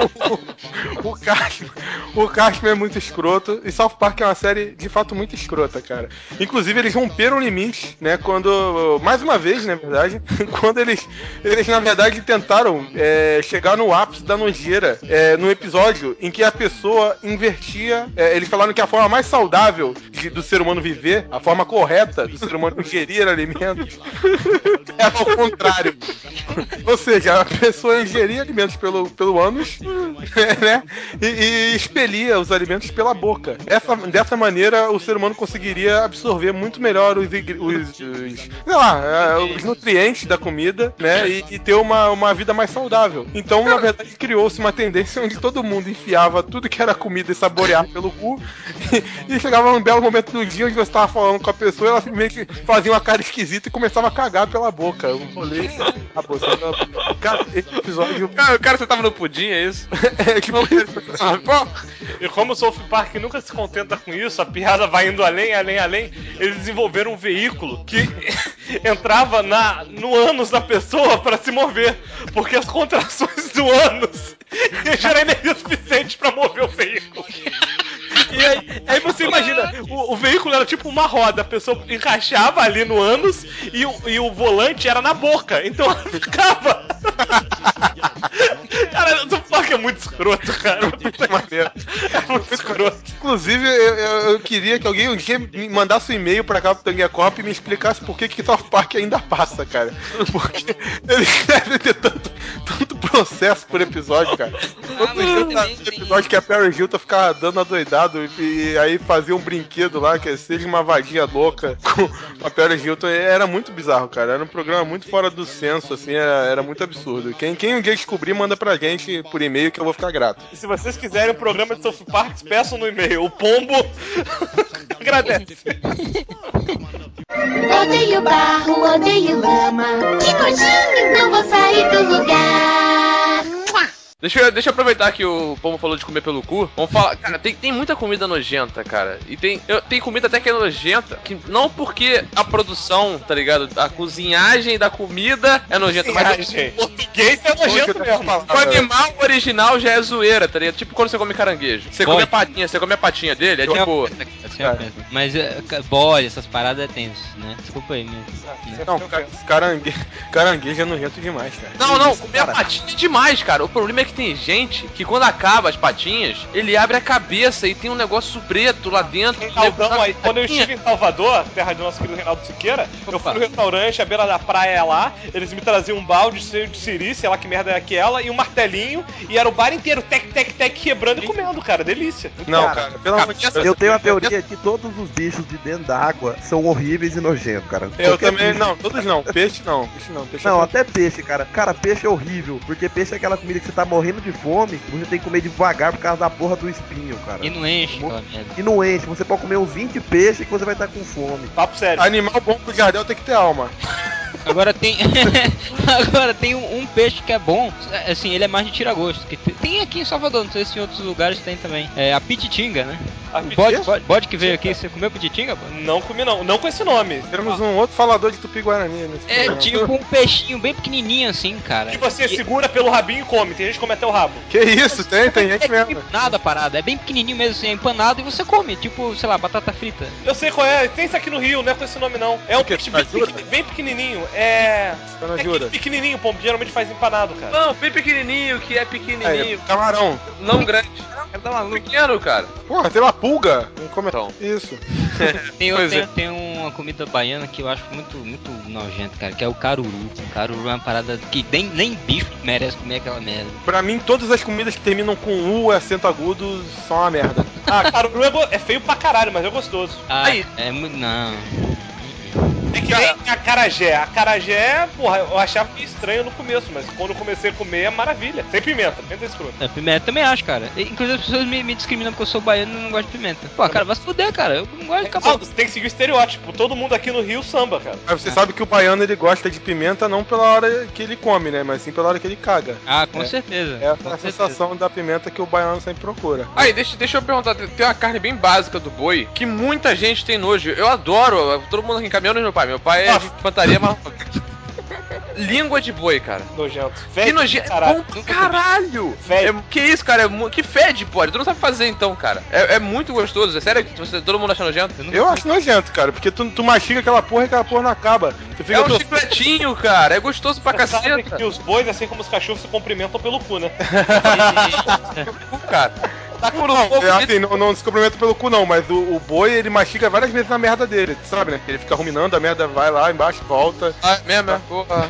O Cartman é muito escroto e South Park é uma série de fato muito escrota, cara. Inclusive eles romperam limites, né? Quando, mais uma vez, na verdade, quando eles na verdade tentaram chegar no ápice da nojeira no episódio em que a pessoa invertia. Eles falaram que a forma mais saudável do ser humano viver, a forma correta do ser humano ingerir alimentos, era ao contrário. Ou seja, a pessoa ingeria alimentos pelo ânus, né? E expelia os alimentos pela boca. Dessa maneira, o ser humano conseguiria absorver muito melhor os nutrientes da comida, né? E ter uma vida mais saudável. Então, na verdade, criou-se uma tendência onde todo mundo enfiava tudo que era comida e saborear pelo cu e chegava num belo momento do dia onde você estava falando com a pessoa e ela simplesmente fazia uma cara esquisita e começava a cagar pela boca. Eu falei, cara, esse episódio... Cara, você tava no pudim, é isso? Tipo, E como o South Park nunca se contenta com isso, a piada vai indo além, eles desenvolveram um veículo que entrava no ânus da pessoa pra se mover, porque as contrações do ânus iam gerar energia suficiente pra mover o veículo. E aí você imagina, o veículo era tipo uma roda, a pessoa encaixava ali no ânus e o volante era na boca, então ela ficava. Cara, o Tupac é muito escroto, cara. É muito escroto. Inclusive, eu queria que alguém um dia me mandasse um e-mail pra cá pro Tanguia Corp e me explicasse por que South Park ainda passa, cara. Porque eles devem ter tanto processo por episódio, cara. Todos os episódios que a Perry Hilton ficava dando adoidado e aí fazia um brinquedo lá, que seja uma vadia louca com a Perry Hilton. Era muito bizarro, cara. Era um programa muito fora do senso, assim, era muito absurdo. Quem um dia descobrir, manda pra gente por e-mail que eu vou ficar grato. E se vocês quiserem um programa de South Park, peçam no e-mail. O Pombo agradece. Odeio barro, odeio lama. Que nojinho, não vou sair do lugar. Deixa eu aproveitar que o Pombo falou de comer pelo cu. Vamos falar, cara, tem muita comida nojenta, cara. E tem comida até que é nojenta, que não porque a produção, tá ligado? A cozinhagem da comida é nojenta, mas o português é nojento mesmo. O animal original já é zoeira, tá ligado? Tipo quando você come caranguejo. Você come a patinha dele, é tipo... Mas bode, essas paradas é tenso, né? Desculpa aí, mas... Não, caranguejo é nojento demais, cara. Não, comer a patinha é demais, cara. O problema é que tem gente que quando acaba as patinhas, ele abre a cabeça e tem um negócio preto lá dentro. Quando eu estive em Salvador, terra do nosso querido Reinaldo Siqueira, eu fui no restaurante, à beira da praia lá, eles me traziam um balde cheio de siri, sei lá que merda é aquela, e um martelinho, e era o bar inteiro, tec, quebrando e comendo, cara, delícia. Não, cara, pelo amor de Deus. Eu tenho a teoria que todos os bichos de dentro da água são horríveis e nojentos, cara. Eu também, bicho... não, todos não. Peixe não. Não, até peixe, cara. Cara, peixe é horrível, porque peixe é aquela comida que você tá morrendo de fome, você tem que comer devagar por causa da porra do espinho, cara. E não enche, cara. E não enche, você pode comer uns 20 peixes que você vai estar com fome. Papo sério. Animal bom pro jardel tem que ter alma. Agora tem um peixe que é bom, assim, ele é mais de tira-gosto. Que tem aqui em Salvador, não sei se em outros lugares tem também. É a pititinga, né? O bode que veio aqui, você comeu pititinga? Pô? Não comi não com esse nome. Temos um outro falador de Tupi-Guarani nesse programa. Tipo um peixinho bem pequenininho assim, cara. Que você segura pelo rabinho e come, tem gente que come até o rabo. Que isso, tem gente mesmo. Nada parada, é bem pequenininho mesmo assim, é empanado e você come, tipo, sei lá, batata frita. Eu sei qual é, tem isso aqui no Rio, não é com esse nome não. É um peixe bem pequenininho, é pequenininho, pô, geralmente faz empanado, cara. Não, bem pequenininho, que é pequenininho. Camarão. Não grande. Pequeno, cara. Porra, tem uma pulga. Então. Isso. Tem uma comida baiana que eu acho muito nojenta, cara, que é o caruru. O caruru é uma parada que nem bicho merece comer aquela merda. Pra mim, todas as comidas que terminam com U, acento agudo, são uma merda. Caruru é feio pra caralho, mas é gostoso. É muito... Não... É que nem a acarajé. A acarajé, porra, eu achava meio estranho no começo, mas quando eu comecei a comer é maravilha. Sem pimenta, pimenta é escroto. Pimenta também acho, cara. Inclusive as pessoas me discriminam porque eu sou baiano e não gosto de pimenta. Pô, cara, vai se fuder, cara. Eu não gosto de capão. Você tem que seguir o estereótipo. Todo mundo aqui no Rio samba, cara. Mas você sabe que o baiano, ele gosta de pimenta não pela hora que ele come, né? Mas sim pela hora que ele caga. Com certeza. É a sensação da pimenta que o baiano sempre procura. Aí, deixa eu perguntar. Tem uma carne bem básica do boi que muita gente tem nojo. Eu adoro. Todo mundo aqui encaminhando meu pai. Meu pai é de infantaria, mas... Língua de boi, cara. Nojento. Que nojento. É bom pra caralho. Que isso, cara? Que fede, pode. Tu não sabe fazer, então, cara. É muito gostoso. É sério que todo mundo acha nojento? Eu acho nojento, cara. Porque tu mastiga aquela porra e aquela porra não acaba. É um chicletinho, cara. É gostoso pra caceta. Sabe que os bois, assim como os cachorros, se cumprimentam pelo cu, né? Cara. Tá com não se cumprimenta pelo cu não, mas o boi ele mastiga várias vezes na merda dele, sabe, né? Ele fica ruminando, a merda vai lá embaixo, volta. Mesmo, é? Porra.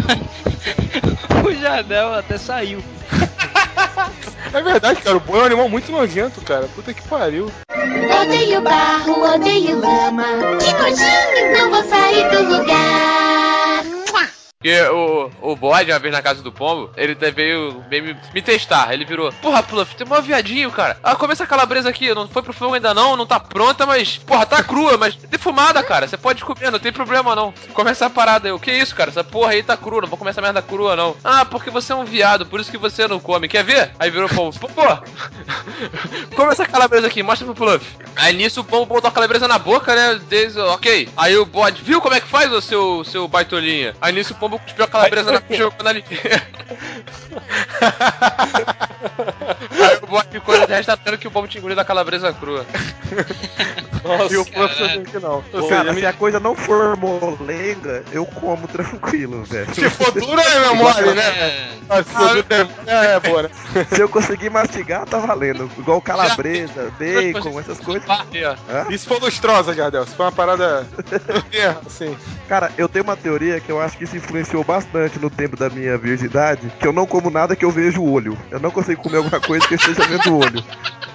O Jardel até saiu. É verdade, cara, o boi é um animal muito nojento, cara. Puta que pariu. Odeio barro, odeio lama. Que nojinho, não vou sair do lugar. Porque o bode, uma vez na casa do pombo, ele veio me testar. Ele virou, porra, Pluff, tem mó viadinho, cara. Ah, come essa calabresa aqui, não foi pro fogo ainda não tá pronta, mas, porra, tá crua, mas defumada, cara. Você pode comer, não tem problema não. Come essa parada aí. O que é isso, cara? Essa porra aí tá crua, não vou comer essa merda crua, não. Ah, porque você é um viado, por isso que você não come. Quer ver? Aí virou o pombo, pô, come essa calabresa aqui, mostra pro Pluff. Aí nisso o pombo botou a calabresa na boca, né? Ok. Aí o bode, viu como é que faz, o seu baitolinha? Aí nisso o pombo cuspiu a calabresa na jogou na lixeira. Aí o bode ficou restatando que o pombo tinha engolido a calabresa crua. Nossa, e o Pluff não. Cara, se a coisa não for molenga, eu como tranquilo, velho. Se for dura, é mole, né? Se for dura, é boa, né? Se eu conseguir mastigar, tá valendo. Igual calabresa, bacon, essas coisas. E se for lustrosa, Jardel? Se for uma parada assim. Cara, eu tenho uma teoria que eu acho que isso influenciou bastante no tempo da minha virgindade, que eu não como nada que eu vejo o olho. Eu não consigo comer alguma coisa que eu esteja vendo o olho.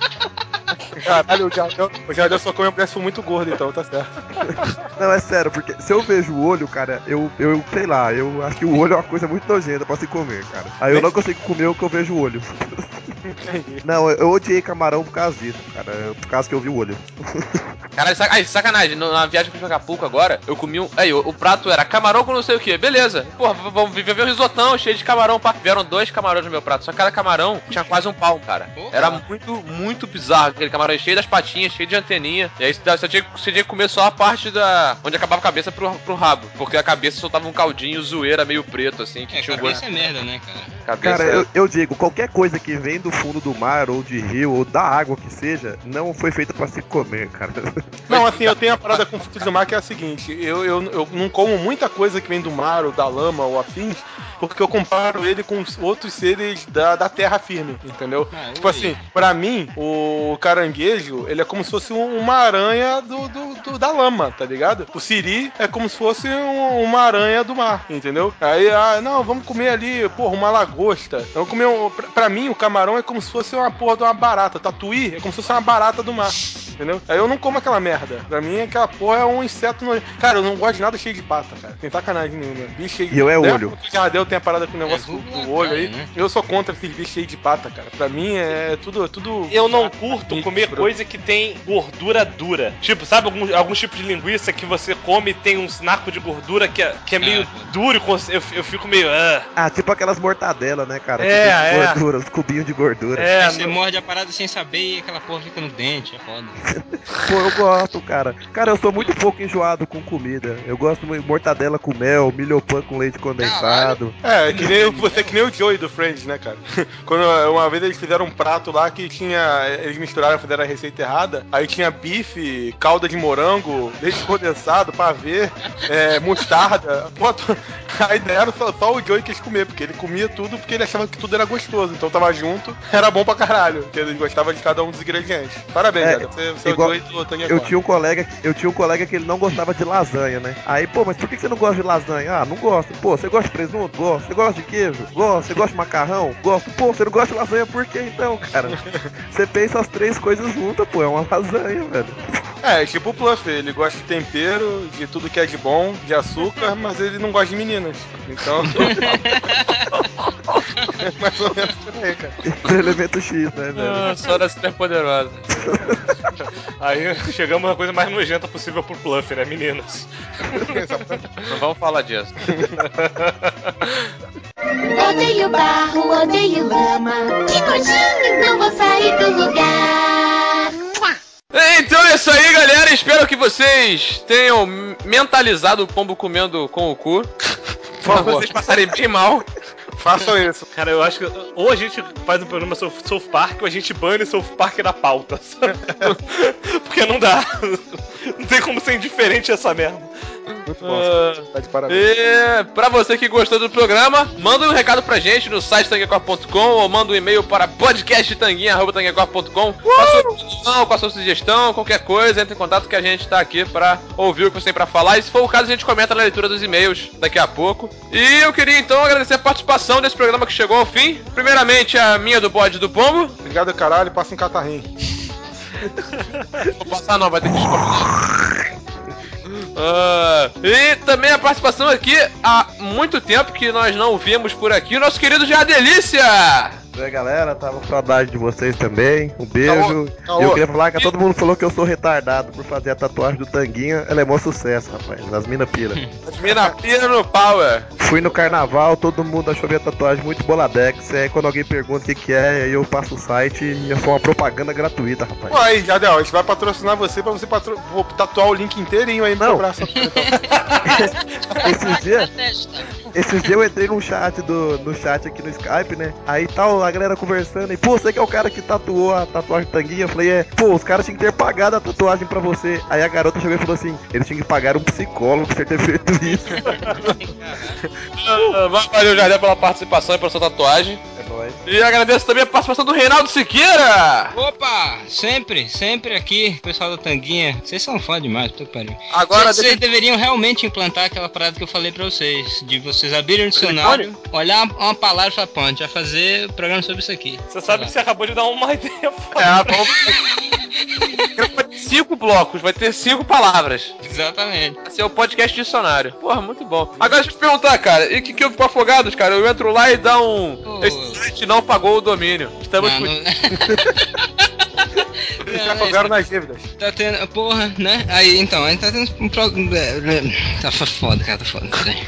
Caralho, o Jardel só come mulher se for muito gordo, então, tá certo. Não, é sério, porque se eu vejo o olho, cara, eu sei lá, eu acho que o olho é uma coisa muito nojenta pra se comer, cara. Aí eu não consigo comer o que eu vejo o olho. Não, eu odiei camarão por causa disso, cara. Por causa que eu vi o olho. Caralho, sacanagem. Na viagem pra Acapulco agora, eu comi um. Aí, o prato era camarão com não sei o que. Beleza. Porra, vamos ver um risotão cheio de camarão. Pá. Vieram 2 camarões no meu prato. Só que cada camarão tinha quase um palmo, cara. Era muito, muito bizarro. Aquele camarão cheio das patinhas, cheio de anteninha. E aí você tinha que comer só a parte da. Onde acabava a cabeça pro rabo. Porque a cabeça soltava um caldinho zoeira meio preto, assim. Que tinha cabeça é merda, né, cara? Cara, eu digo, qualquer coisa que vem do fundo do mar, ou de rio, ou da água que seja, não foi feita pra se comer, cara. Não, assim, eu tenho a parada com frutos do mar que é a seguinte, eu não como muita coisa que vem do mar, ou da lama, ou afins, porque eu comparo ele com outros seres da terra firme, entendeu? Tipo assim, pra mim, o caranguejo, ele é como se fosse uma aranha da lama, tá ligado? O siri é como se fosse uma aranha do mar, entendeu? Aí, não, vamos comer ali, porra, uma lagosta. Vamos comer pra mim, o camarão é como se fosse uma porra de uma barata. Tatuí é como se fosse uma barata do mar, entendeu? Aí eu não como aquela merda. Pra mim, aquela porra é um inseto nojento. Cara, eu não gosto de nada cheio de pata, cara. Tem sacanagem nenhuma. Bicho cheio de... E eu olho. O Jardel tem a parada com o negócio do olho aí. Né? Eu sou contra esses bichos cheios de pata, cara. Pra mim, é tudo... Eu não curto comer coisa que tem gordura dura. Tipo, sabe alguns tipos de linguiça que você come e tem um naco de gordura que é meio duro e eu fico meio... tipo aquelas mortadelas, né, cara? Gordura, os cubinhos de gordura. Aí você morde a parada sem saber e aquela porra fica no dente, é foda. Pô, eu gosto, cara. Cara, eu sou muito pouco enjoado com comida. Eu gosto de mortadela com mel, milho pão com leite condensado. Que nem o Joey do Friends, né, cara? Quando uma vez eles fizeram um prato lá que tinha... Eles misturaram, fizeram a receita errada. Aí tinha bife, calda de morango, leite condensado, pavê, mostarda. Pô, a ideia era só o Joey quis comer, porque ele comia tudo porque ele achava que tudo era gostoso. Então tava junto, era bom pra caralho, porque ele gostava de cada um dos ingredientes. Parabéns, cara. Você é o Joey do Tangue eu tinha um colega que ele não gostava de lasanha, né? Aí, pô, mas por que você não gosta de lasanha? Ah, não gosto. Pô, você gosta de presunto? Gosto. Você gosta de queijo? Gosto. Você gosta de macarrão? Gosto. Pô, você não gosta de lasanha por quê então, cara? Você pensa as 3 coisas juntas, pô, é uma lasanha, velho. Tipo o Pluff, ele gosta de tempero, de tudo que é de bom, de açúcar, mas ele não gosta de meninas. Então... é mais ou menos por aí, cara. Elemento X, né, velho? Só da super poderosa. Aí chegamos na coisa mais nojenta possível pro Pluff, né, meninas? Não vamos falar disso. Odeio barro, odeio lama. Que nojinho, não vou sair do lugar. Então é isso aí, galera. Espero que vocês tenham mentalizado o pombo comendo com o cu. Pra vocês passarem bem mal. Façam isso. Cara, eu acho que ou a gente faz um programa sobre South Park ou a gente bane South Park da pauta. Porque não dá. Não tem como ser indiferente a essa merda. Muito bom. Tá de parabéns. E pra você que gostou do programa, manda um recado pra gente no site tanguecorp.com ou manda um e-mail para podcasttanguecorp.com com a sua sugestão, qualquer coisa, entre em contato que a gente tá aqui pra ouvir o que você tem pra falar. E se for o caso, a gente comenta na leitura dos e-mails daqui a pouco. E eu queria então agradecer a participação desse programa que chegou ao fim. Primeiramente a minha do bode do pombo. Obrigado, caralho, passa um catarrinho. Vou passar não, vai ter que escolher. E também a participação aqui, há muito tempo que nós não o vimos por aqui, o nosso querido Jadelícia! E aí, galera, tava com saudade de vocês também. Um beijo. Caô. E eu queria falar que todo mundo falou que eu sou retardado por fazer a tatuagem do Tanguinha. Ela é mó sucesso, rapaz. As mina pira. As mina pira no power. Fui no carnaval, todo mundo achou minha tatuagem muito boladex. Aí quando alguém pergunta o que é, aí eu passo o site e é só uma propaganda gratuita, rapaz. Pô, aí, Jadel, a gente vai patrocinar você pra você vou tatuar o link inteirinho aí no seu braço. Esses dias eu entrei no chat aqui no Skype, né? Aí tal, a galera conversando, e pô, você que é o cara que tatuou a tatuagem do Tanguinha? Eu falei, pô, os caras tinham que ter pagado a tatuagem pra você. Aí a garota chegou e falou assim, eles tinham que pagar um psicólogo por ter feito isso. Valeu, Jardel, pela participação e pela sua tatuagem. É nóis. E agradeço também a participação do Reinaldo Siqueira. Opa, sempre aqui, pessoal da Tanguinha. Vocês são fã demais, puta que pariu. Agora Vocês deveriam realmente implantar aquela parada que eu falei pra vocês, de vocês abrirem o dicionário, olhar uma palavra e falar, pô, a gente vai fazer programa sobre isso aqui. Você sabe que você acabou de dar uma ideia. Vamos... 5 blocos, vai ter 5 palavras. Exatamente. Vai ser o podcast dicionário. Porra, muito bom. Agora deixa eu te perguntar, cara, e o que eu fico Afogados, cara? Eu entro lá e dá um... Esse site não pagou o domínio. Estamos... Eles se afogaram nas dívidas. Tá tendo, porra, né? Aí, então, aí tá tendo um problema. Tá foda, cara, tá foda.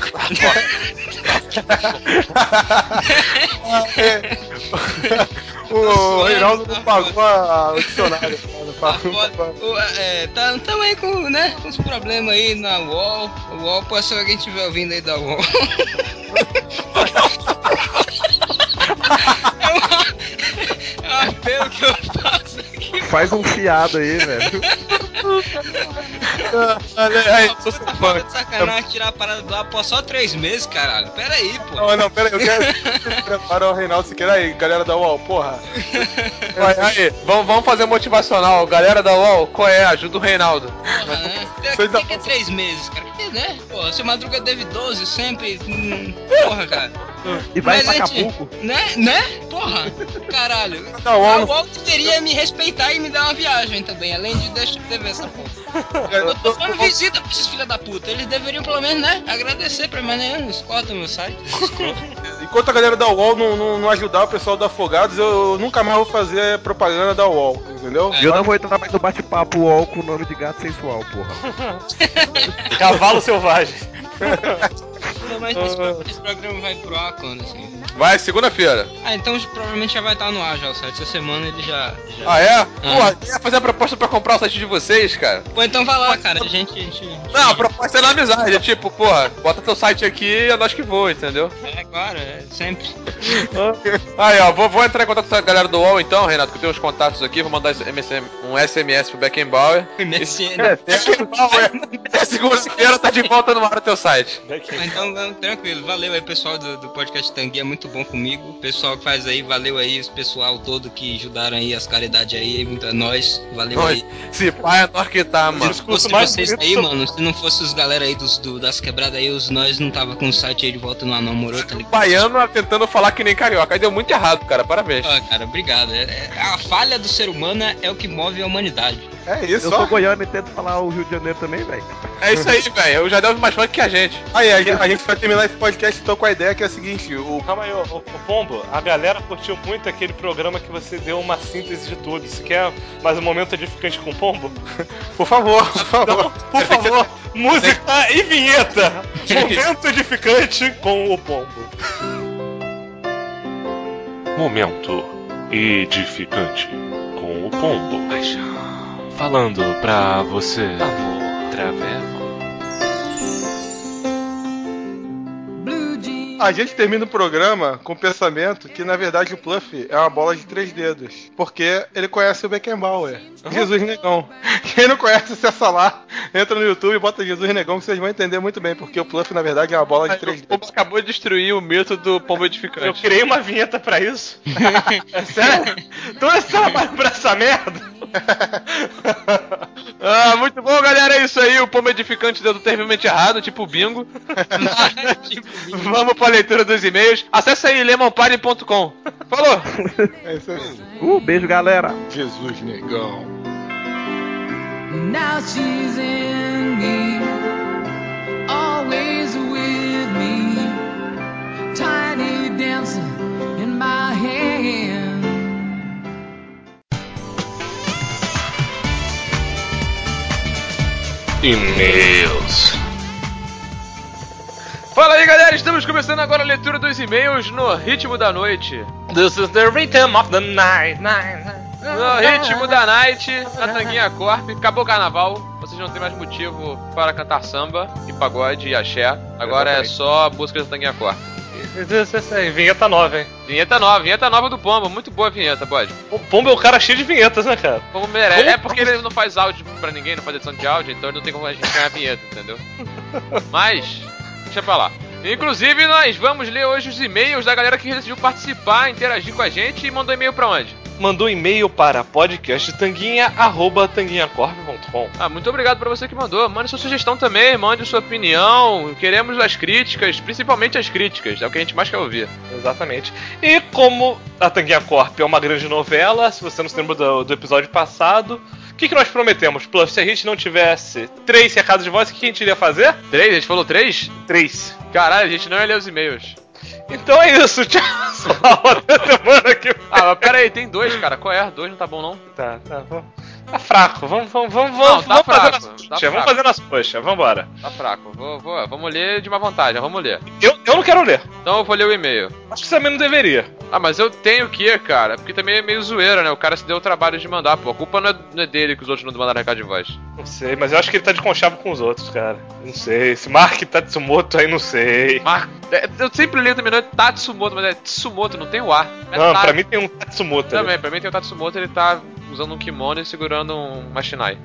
O Reinaldo não pagou o dicionário. Tamo aí com, né, com os problemas aí na UOL. O UOL, pô, se alguém estiver ouvindo aí da UOL. É um apelo que eu faço aqui. Faz um fiado aí, velho. Você tá falando de sacanagem tirar a parada do ar, pô, só 3 meses, caralho. Pera aí, pô. Não, pera aí, eu quero prepara o Reinaldo Siqueira aí, galera da UOL, porra. Aí, vamos fazer motivacional. Galera da UOL, qual é? Ajuda o Reinaldo. Tem que 3 meses, cara. Né? Pô, seu Madruga deve 12 sempre. Porra, cara. E vai pra Acapulco. Né? Porra, caralho. A UOL deveria me respeitar e me dar uma viagem também, além de deixar de ver essa porra. Eu tô fazendo visita pra esses filha da puta. Eles deveriam pelo menos, né, agradecer pra mim, né? Escuta meu site. Enquanto a galera da UOL não ajudar o pessoal do Afogados, eu nunca mais vou fazer propaganda da UOL, entendeu? Eu não vou entrar mais no bate-papo UOL com o nome de gato sensual, porra. Cavalo selvagem. Mas esse programa vai pro ar quando, assim? Vai, segunda-feira. Então provavelmente já vai estar no ar já o site. Essa semana ele já... Ah, é? Porra, ia fazer a proposta pra comprar o site de vocês, cara. Pô, então vai lá, cara. A gente... Não, a proposta é na amizade. É tipo, porra, bota teu site aqui e é nós que voa, entendeu? É, claro, sempre. Aí, ó, vou entrar em contato com a galera do UOL então, Renato, que eu tenho os contatos aqui. Vou mandar um SMS pro Beckenbauer. MSN. Beckenbauer. Segunda-feira tá de volta no ar o teu site. Então, tranquilo. Valeu aí, pessoal do podcast Tanguinha, muito bom comigo. O pessoal que faz aí, valeu aí, os pessoal todo que ajudaram aí, as caridades aí, nós, valeu aí. Se pai é nós que tá, mano. Se fosse vocês aí, mano, se não fosse os galera aí das quebradas aí, nós não tava com o site aí de volta no ar, não, morou, tá ligado? Baiano tentando falar que nem carioca, aí deu muito errado, cara, parabéns. Cara, obrigado. A falha do ser humano é o que move a humanidade. É isso, eu sou goiano e tento falar o Rio de Janeiro também, velho. É isso aí, velho. Eu já devo mais funk que a gente. Aí, a gente vai terminar esse podcast então com a ideia que é a seguinte, Calma aí, o Pombo, a galera curtiu muito aquele programa que você deu uma síntese de tudo. Você quer mais um momento edificante com o Pombo? Por favor. Então, por favor, música e vinheta. Momento edificante com o Pombo. Momento edificante com o Pombo. Falando pra você, amor, traveco. A gente termina o programa com o pensamento que, na verdade, o Pluff é uma bola de 3 dedos. Porque ele conhece o Beckenbauer, Jesus Negão. Quem não conhece, acessa lá, entra no YouTube e bota Jesus Negão, que vocês vão entender muito bem. Porque o Pluff, na verdade, é uma bola de 3 dedos. O Pombo acabou de destruir o mito do pombo edificante. Eu criei uma vinheta pra isso. É sério? Todo esse trabalho pra essa merda? Muito bom, galera. É isso aí. O pombo edificante deu terrivelmente errado, tipo bingo. Vamos pra leitura dos e-mails. Acesse aí lemonparty.com. Falou! É isso aí. Beijo, galera. Jesus Negão. Now she's in me. tiny dancer in my hand. E-mails. Fala aí, galera, estamos começando agora a leitura dos e-mails no ritmo da noite. This is the rhythm of the night. No ritmo da night, na Tanguinha Corp. Acabou o carnaval, vocês não têm mais motivo para cantar samba e pagode e axé. Agora é só música da Tanguinha Corp. Isso aí, vinheta nova, hein? Vinheta nova do Pombo, muito boa a vinheta, bode. O Pombo é o cara cheio de vinhetas, né, cara? Pombo merece. É porque ele não faz áudio pra ninguém, não faz edição de áudio, então ele não tem como a gente ganhar a vinheta, entendeu? Mas, deixa pra lá. Inclusive, nós vamos ler hoje os e-mails da galera que decidiu participar, interagir com a gente e mandou e-mail pra onde? Mandou e-mail para podcasttanguinha@tanguinhacorp.com. Muito obrigado pra você que mandou. Mande sua sugestão também, mande sua opinião. Queremos as críticas, principalmente as críticas, é o que a gente mais quer ouvir. Exatamente. E como a Tanguinha Corp é uma grande novela, se você não se lembra do episódio passado, o que nós prometemos? Plus, se a gente não tivesse 3 recados de voz, o que a gente iria fazer? 3? A gente falou 3? 3. Caralho, a gente não ia ler os e-mails. Então é isso, tchau. Até semana que vem. Mas pera aí, tem 2, cara. Qual é? 2 não tá bom, não? Tá. Tá fraco. Vamos tá fraco. Vamos fazer nas coxas, vambora. Tá fraco. Vamos ler de má vontade, vamos ler. Eu não quero ler. Então eu vou ler o e-mail. Acho que você também não deveria. Mas eu tenho que, cara. Porque também é meio zoeira, né? O cara se deu o trabalho de mandar, pô. A culpa não é dele que os outros não mandaram recado de voz. Não sei, mas eu acho que ele tá de conchavo com os outros, cara. Não sei. Esse Mark Tatsumoto aí, não sei. Eu sempre leio também, não é Tatsumoto, mas é Tsumoto, não tem o A. Não, pra mim tem um Tatsumoto. Também, pra mim tem o Tatsumoto, ele tá usando um kimono e segurando uma Shinai.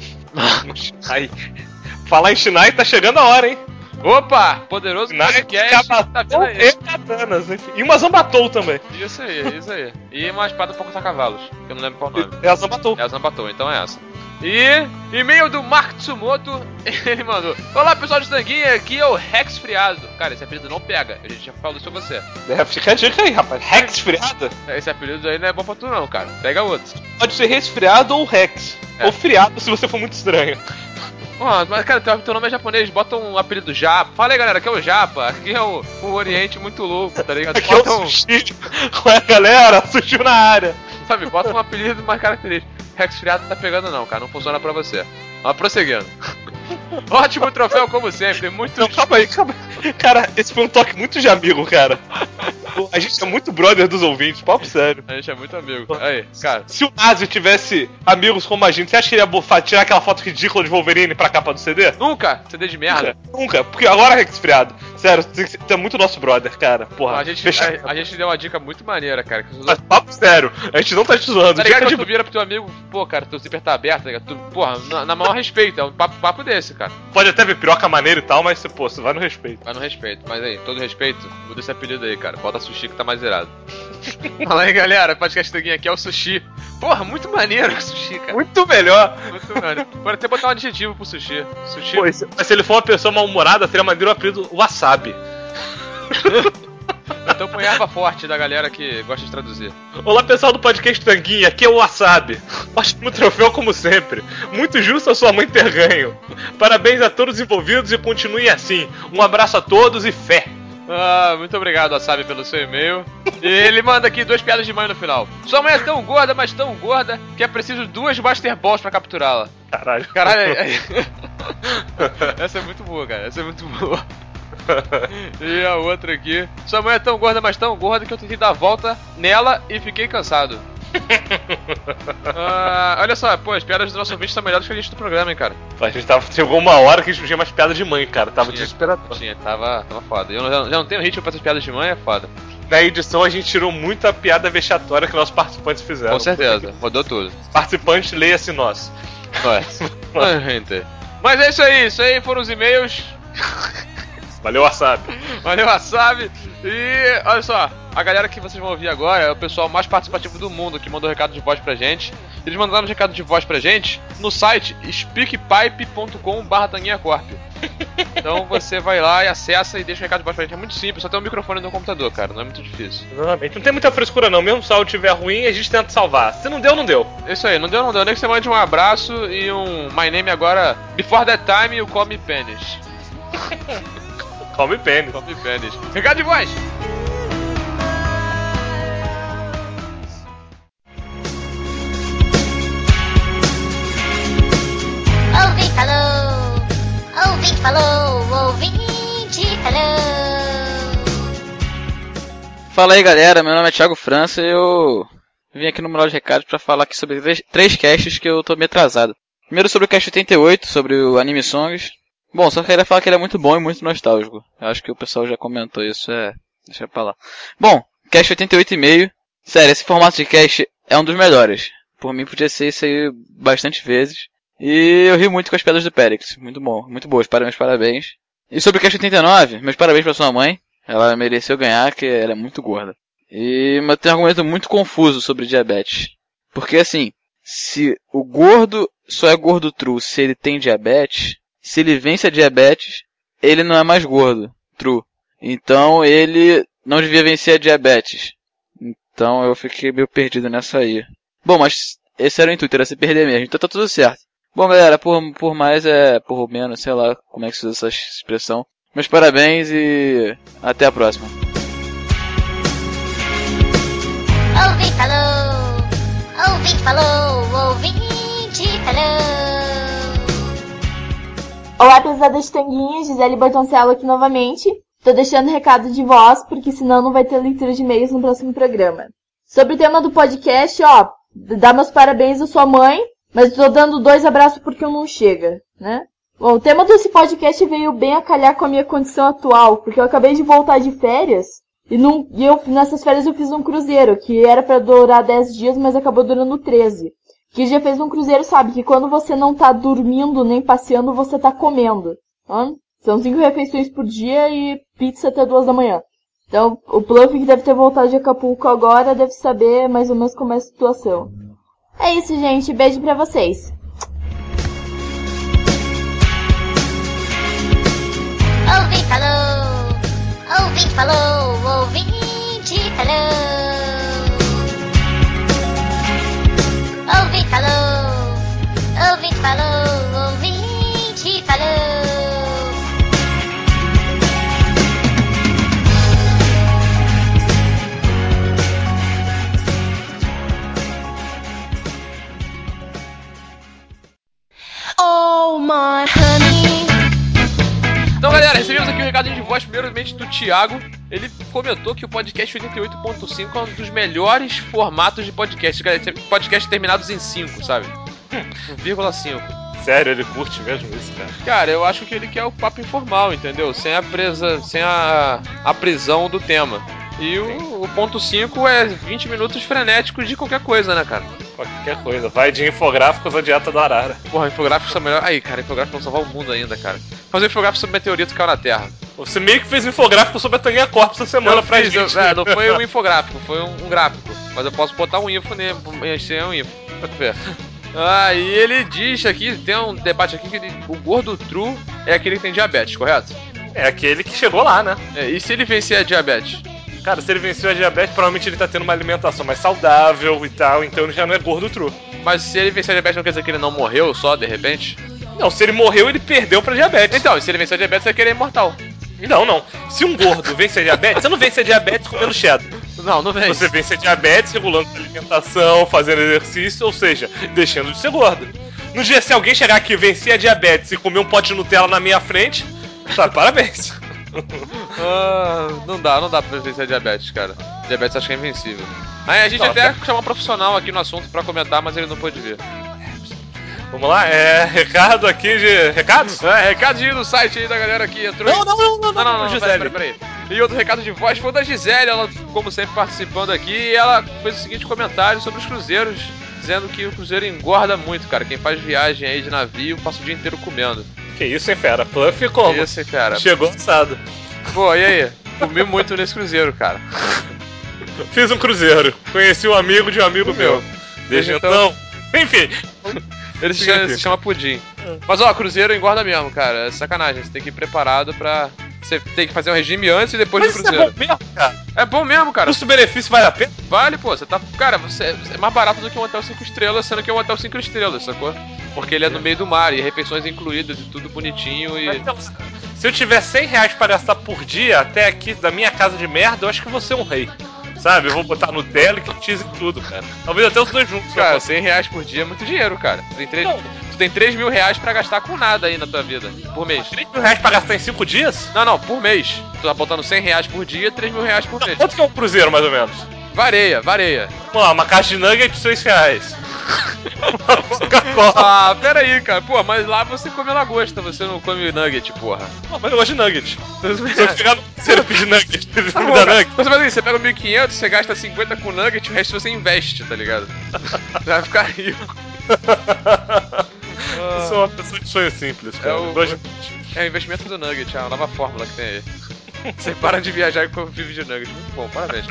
Aí, falar em Shinai, tá chegando a hora, hein? Opa! Poderoso podcast, tá vendo aí? E katanas, enfim. E uma Zambatou também. Isso aí. E uma espada pra cortar cavalos, que eu não lembro qual nome. É a Zambatou. É a Zambatou, então é essa. E e-mail do Mark Tsumoto, ele mandou: olá pessoal de Tanguinha, aqui é o Rex Friado. Cara, esse apelido não pega, a gente já falou isso pra você. Fica a dica aí, rapaz. Rex Friado? Esse apelido aí não é bom pra tu não, cara. Pega outro. Pode ser resfriado ou Rex. Ou friado se você for muito estranho. Mas cara, teu nome é japonês, bota um apelido Japa. Fala aí galera, aqui é o Japa, aqui é o Oriente muito louco, tá ligado? Aqui bota é o Sushi. Ué, galera, Sushi na área. Sabe, bota um apelido mais característico. Rex Friado não tá pegando não, cara, não funciona pra você. Mas prosseguindo. Ótimo troféu como sempre, muito... Não, calma aí. Cara, esse foi um toque muito de amigo, cara. A gente é muito brother dos ouvintes, papo sério. A gente é muito amigo. Aí, cara. Se o Nazi tivesse amigos como a gente, você acha que ele ia tirar aquela foto ridícula de Wolverine pra capa do CD? Nunca! CD de merda. Nunca. Porque agora é resfriado. Sério, você é muito nosso brother, cara. Porra. A gente deu uma dica muito maneira, cara. Que Mas papo sério, a gente não tá te zoando. Tá ligado que tu vira pro teu amigo, pô, cara, teu zíper tá aberto, tá ligado? Tu, porra, na maior respeito, é um papo desse, cara. Pode até ver piroca maneira e tal, mas, pô, você vai no respeito. Vai no respeito, mas aí, todo respeito, muda esse apelido aí, cara. Bota Sushi que tá mais irado. Fala aí, galera, podcast Tanguinha aqui é o Sushi. Porra, muito maneiro o Sushi, cara. Muito melhor. Muito maneiro. Pode até botar um adjetivo pro Sushi. Sushi. Pô, mas se ele for uma pessoa mal-humorada, seria maneiro o apelido Wasabi. Então põe erva forte da galera que gosta de traduzir. Olá pessoal do podcast Tanguinha, aqui é o Wasabi. Ótimo troféu como sempre. Muito justo a sua mãe ter ganho. Parabéns a todos os envolvidos e continue assim. Um abraço a todos e fé. Muito obrigado, Wasabi, pelo seu e-mail. E ele manda aqui 2 piadas de mãe no final. Sua mãe é tão gorda, mas tão gorda, que é preciso 2 Master Balls pra capturá-la. Caralho. Essa é muito boa, cara. Essa é muito boa. E a outra aqui: sua mãe é tão gorda, mas tão gorda, que eu tentei dar a volta nela e fiquei cansado. Olha só, pô, as piadas do nosso ouvinte estão melhores que a gente do programa, hein, cara. A gente chegou uma hora que a gente não tinha mais piada de mãe, cara. Tava desesperador. Tava foda. Eu já não tenho ritmo pra essas piadas de mãe, é foda. Na edição a gente tirou muita piada vexatória que nossos participantes fizeram. Com certeza, rodou tudo. Participante, leia-se nós. Mas é isso aí foram os e-mails. Valeu, Wasabi. Valeu, Wasabi. E olha só, a galera que vocês vão ouvir agora é o pessoal mais participativo do mundo que mandou recado de voz pra gente. Eles mandaram recado de voz pra gente no site speakpipe.com/tanguinhacorp. Então você vai lá e acessa e deixa um recado de voz pra gente. É muito simples, só tem um microfone no computador, cara, não é muito difícil. Exatamente, não tem muita frescura não, mesmo se o áudio estiver ruim, a gente tenta salvar. Se não deu, não deu. Isso aí, não deu, nem que você mande um abraço e um My Name agora, Before That Time, you Call Me Penis. Come pênis. Recado de voz! Fala aí, galera. Meu nome é Thiago França e eu vim aqui no Mural de Recados pra falar aqui sobre três casts que eu tô meio atrasado. Primeiro sobre o cast 88, sobre o Anime Songs. Bom, só queria falar que ele é muito bom e muito nostálgico. Eu acho que o pessoal já comentou isso, deixa pra lá. Bom, cast 88,5. Sério, esse formato de cast é um dos melhores. Por mim podia ser isso aí bastante vezes. E eu ri muito com as pedras do Périx. Muito bom, muito boas, meus parabéns. E sobre o cast 89, meus parabéns pra sua mãe. Ela mereceu ganhar, porque ela é muito gorda. Mas tem um argumento muito confuso sobre diabetes. Porque assim, se o gordo só é gordo true se ele tem diabetes, se ele vence a diabetes, ele não é mais gordo true. Então ele não devia vencer a diabetes. Então eu fiquei meio perdido nessa aí. Bom, mas esse era o intuito, era se perder mesmo. Então tá tudo certo. Bom, galera, por mais por menos, sei lá como é que se usa essa expressão. Meus parabéns e até a próxima. Ouvinte falou, ouvinte falou, ouvinte falou. Olá, pesada de tanguinhas, Gisele Bertoncello aqui novamente. Tô deixando recado de voz, porque senão não vai ter leitura de e-mails no próximo programa. Sobre o tema do podcast, dá meus parabéns à sua mãe, mas tô dando 2 abraços porque eu não chega, né? Bom, o tema desse podcast veio bem a calhar com a minha condição atual, porque eu acabei de voltar de férias, e nessas férias eu fiz um cruzeiro, que era pra durar 10 dias, mas acabou durando 13. Quem já fez um cruzeiro sabe que quando você não tá dormindo nem passeando, você tá comendo. São 5 refeições por dia e pizza até 2 da manhã. Então, o Pluff, que deve ter voltado de Acapulco agora, deve saber mais ou menos como é a situação. É isso, gente. Beijo pra vocês. Ouvinte falou, ouvinte falou, ouvinte falou. Ouvinte falou, ouvinte falou, ouvinte falou. Oh my honey. Então, galera, recebemos aqui um recadinho de voz, primeiramente do Thiago. Ele comentou que o podcast 88.5 é um dos melhores formatos de podcast. Podcast terminados em 5, sabe? 1,5. Sério, ele curte mesmo isso, cara? Cara, eu acho que ele quer o papo informal, entendeu? Sem a prisão do tema. E o ponto 5 é 20 minutos frenéticos de qualquer coisa, né, cara? Qualquer coisa. Vai de infográficos à dieta do Arara. Porra, infográficos são melhor. Aí, cara, infográficos vão salvar o mundo ainda, cara. Fazer um infográfico sobre meteorito que caiu na Terra. Você meio que fez um infográfico sobre a Tanguinha Corp essa semana pra gente. Não foi um infográfico, foi um gráfico. Mas eu posso botar um info nele, encher um info. Pra tu ver. E ele diz aqui, tem um debate aqui que o gordo true é aquele que tem diabetes, correto? É aquele que chegou lá, né? E se ele vencer a diabetes? Cara, se ele venceu a diabetes, provavelmente ele tá tendo uma alimentação mais saudável e tal, então ele já não é gordo true. Mas se ele vencer a diabetes, não quer dizer que ele não morreu só, de repente? Não, se ele morreu, ele perdeu pra diabetes. Então, se ele vencer a diabetes, vai querer imortal. Não. Se um gordo vence a diabetes, você não vence a diabetes comendo cheddar. Não vence. Você vence a diabetes regulando a alimentação, fazendo exercício, ou seja, deixando de ser gordo. No dia, se alguém chegar aqui, vencer a diabetes e comer um pote de Nutella na minha frente, tá, parabéns. Não dá pra vencer a diabetes, cara. Diabetes acho que é invencível. Aí a gente até chamou um profissional aqui no assunto pra comentar, mas ele não pôde vir. Vamos lá, recado aqui de... Recados? Recadinho do site aí da galera que entrou. Não, Gisele. Peraí. E outro recado de voz foi o da Gisele, ela, como sempre, participando aqui, e ela fez o seguinte comentário sobre os cruzeiros, dizendo que o cruzeiro engorda muito, cara. Quem faz viagem aí de navio passa o dia inteiro comendo. Que isso, hein, fera? Pluff como? Que isso, hein, fera? Chegou assado. Pô, e aí? Comi muito nesse cruzeiro, cara. Fiz um cruzeiro. Conheci um amigo de um amigo meu. Desde então... Enfim... Ele se chama Pudim. Mas cruzeiro engorda mesmo, cara. É sacanagem. Você tem que ir preparado pra... Você tem que fazer um regime antes e depois do cruzeiro. É bom mesmo, cara. É bom mesmo, cara. Custo-benefício vale a pena? Vale, pô. Você tá... Cara, é mais barato do que um hotel 5 estrelas, sendo que é um hotel 5 estrelas, sacou? Porque ele é no meio do mar e refeições incluídas e tudo bonitinho e... Mas, se eu tiver R$100 pra gastar por dia até aqui da minha casa de merda, eu acho que eu vou ser um rei. Sabe? Eu vou botar Nutella e cheese em tudo, cara. Talvez até os dois juntos. Cara, R$100 por dia é muito dinheiro, cara. Tu tem 3 mil reais pra gastar com nada aí na tua vida, por mês. 3 mil reais pra gastar em 5 dias? Não, por mês. Tu tá botando 100 reais por dia, 3 mil reais por mês. Quanto que é um cruzeiro, mais ou menos? Vareia. Vamos lá, uma caixa de nuggets, 6 reais. Ah, pera aí, cara. Pô, mas lá você come lagosta, você não come nugget, porra. Não, mas eu gosto de nugget. Se eu chegar no cruzeiro e pedir nugget, ele Tá me bom, dá cara. nugget. Você faz assim, você pega 1.500, você gasta 50 com nugget, o resto você investe, tá ligado? Você vai ficar rico. Eu sou uma pessoa de sonho simples, cara. É o investimento do nugget, a nova fórmula que tem aí. Você para de viajar e vive de nugget. Muito bom, parabéns.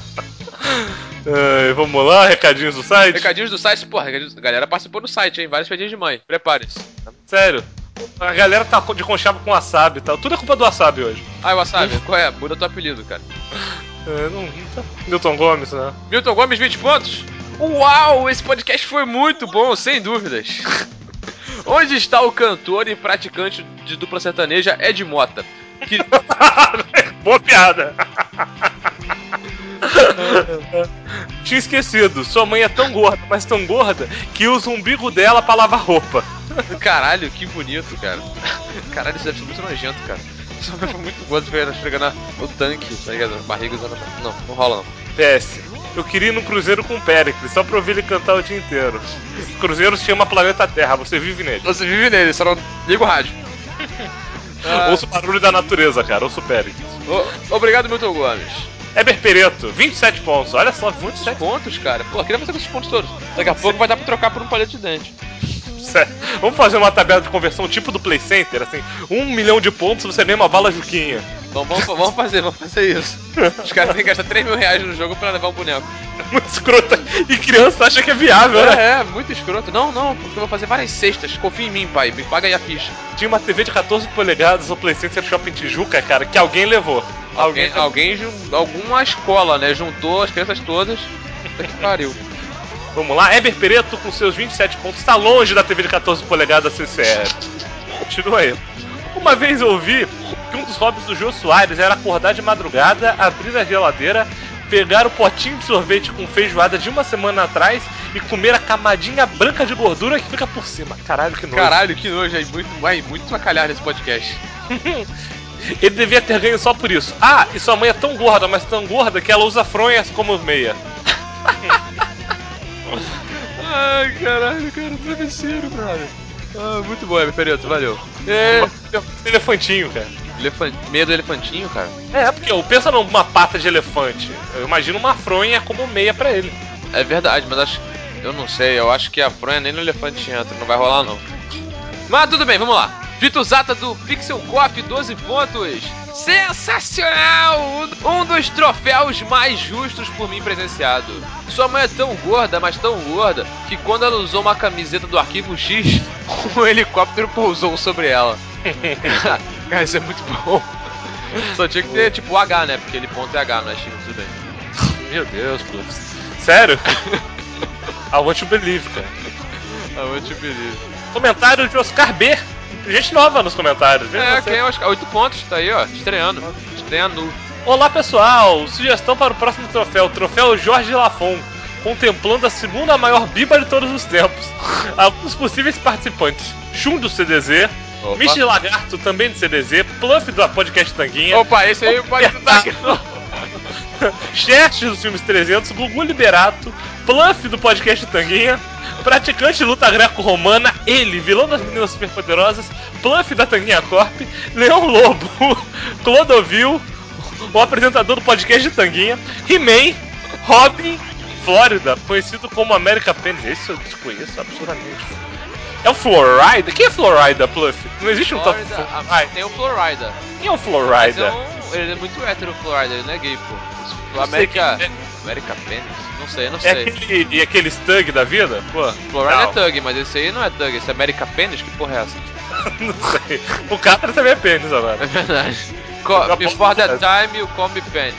Vamos lá, recadinhos do site? Recadinhos do site, porra, a galera participou do site, hein? Vários pedidos de mãe. Preparem-se. Sério. A galera tá de conchavo com wasabi e tal. Tudo é culpa do wasabi hoje. Ah, wasabi, qual é? Muda teu apelido, cara. Não tá. Milton Gomes, né? Milton Gomes, 20 pontos? Uau, esse podcast foi muito bom, sem dúvidas. Onde está o cantor e praticante de dupla sertaneja Ed Mota? Boa piada. Tinha esquecido, sua mãe é tão gorda, mas tão gorda, que usa o umbigo dela pra lavar roupa. Caralho, que bonito, cara. Caralho, isso deve ser muito nojento, cara. Sua mãe foi muito gorda, esfregando o tanque, tá ligado? Barriga usando... Não rola não. PS, eu queria ir num cruzeiro com o Péricles, só pra ouvir ele cantar o dia inteiro. O cruzeiro se chama Planeta Terra, você vive nele. Você vive nele, só não liga o rádio. Ouça o barulho da natureza, cara, ouça o Péricles. Obrigado, Milton Gomes. Heber Pereto, 27 pontos, olha só, 27 pontos, cara. Pô, queria fazer com esses pontos todos. Daqui a pouco vai dar pra trocar por um palito de dente. Sério. Vamos fazer uma tabela de convesão tipo do Play Center, assim, 1 milhão de pontos você ganha uma bala Juquinha. Então vamos fazer isso. Os caras têm que gastar 3 mil reais no jogo pra levar um boneco. Muito escroto. E criança acha que é viável, né? É, muito escroto. Não, porque eu vou fazer várias cestas. Confia em mim, pai. Me paga aí a ficha. Tinha uma TV de 14 polegadas no Play Center Shopping Tijuca, cara, que alguém levou. Alguma escola, né? Juntou as crianças todas. Puta que pariu. Vamos lá, Heber Pereto com seus 27 pontos. Está longe da TV de 14 polegadas CCR. Continua aí. Uma vez eu ouvi que um dos hobbies do Jô Soares era acordar de madrugada, abrir a geladeira, pegar o potinho de sorvete com feijoada de uma semana atrás e comer a camadinha branca de gordura que fica por cima. Caralho, que nojo. Caralho, que nojo. Muito sacalhar nesse podcast. Ele devia ter ganho só por isso. Ah, e sua mãe é tão gorda, mas tão gorda que ela usa fronhas como meia. Ai, caralho, cara, travesseiro, brother. Ah, muito bom, Pereto, valeu. Elefantinho, cara. Meia do elefantinho, cara? É, porque eu penso numa pata de elefante. Eu imagino uma fronha como meia pra ele. É verdade, mas eu não sei, eu acho que a fronha nem no elefante entra, não vai rolar não. Mas tudo bem, vamos lá. Vitor Zata do Pixel Cop, 12 pontos. Sensacional! Um dos troféus mais justos por mim presenciado. Sua mãe é tão gorda, mas tão gorda, que quando ela usou uma camiseta do Arquivo X, um helicóptero pousou sobre ela. Cara, isso é muito bom. Só tinha que ter tipo H, né? Porque ele ponto é H, não é X, tudo bem. Meu Deus, pô. Sério? I want to believe, cara. I want to believe. Comentário de Oscar B. Gente nova nos comentários. Quem é Oscar? 8 pontos, tá aí, ó, estreando. Estreando. Olá, pessoal. Sugestão para o próximo troféu. Troféu Jorge Lafon. Contemplando a segunda maior biba de todos os tempos. Alguns possíveis participantes. Shun do CDZ. Michi Lagarto, também do CDZ. Pluff do podcast Tanguinha. Opa, esse aí pode estar aqui. Chest dos filmes 300. Gugu Liberato. Pluff do podcast Tanguinha. Praticante de luta greco-romana, ele, vilão das meninas superpoderosas, Pluff da Tanguinha Corp, Leão Lobo, Clodovil, o apresentador do podcast de Tanguinha, He-Man, Robin, Flórida, conhecido como America Penis. Esse eu desconheço absurdamente. É o Florida? Quem é Florida, Pluff? Não existe um top. Tem o Florida. Quem é o Florida? Ele é muito hétero, Florida, ele não é gay, pô. O America Penis? Não sei. É aquele Thug da vida? Pô, Florida é Thug, mas esse aí não é Thug, esse é America Penis? Que porra é essa? Não sei. O cara também é pênis agora. É verdade. Before that time, you call me pênis.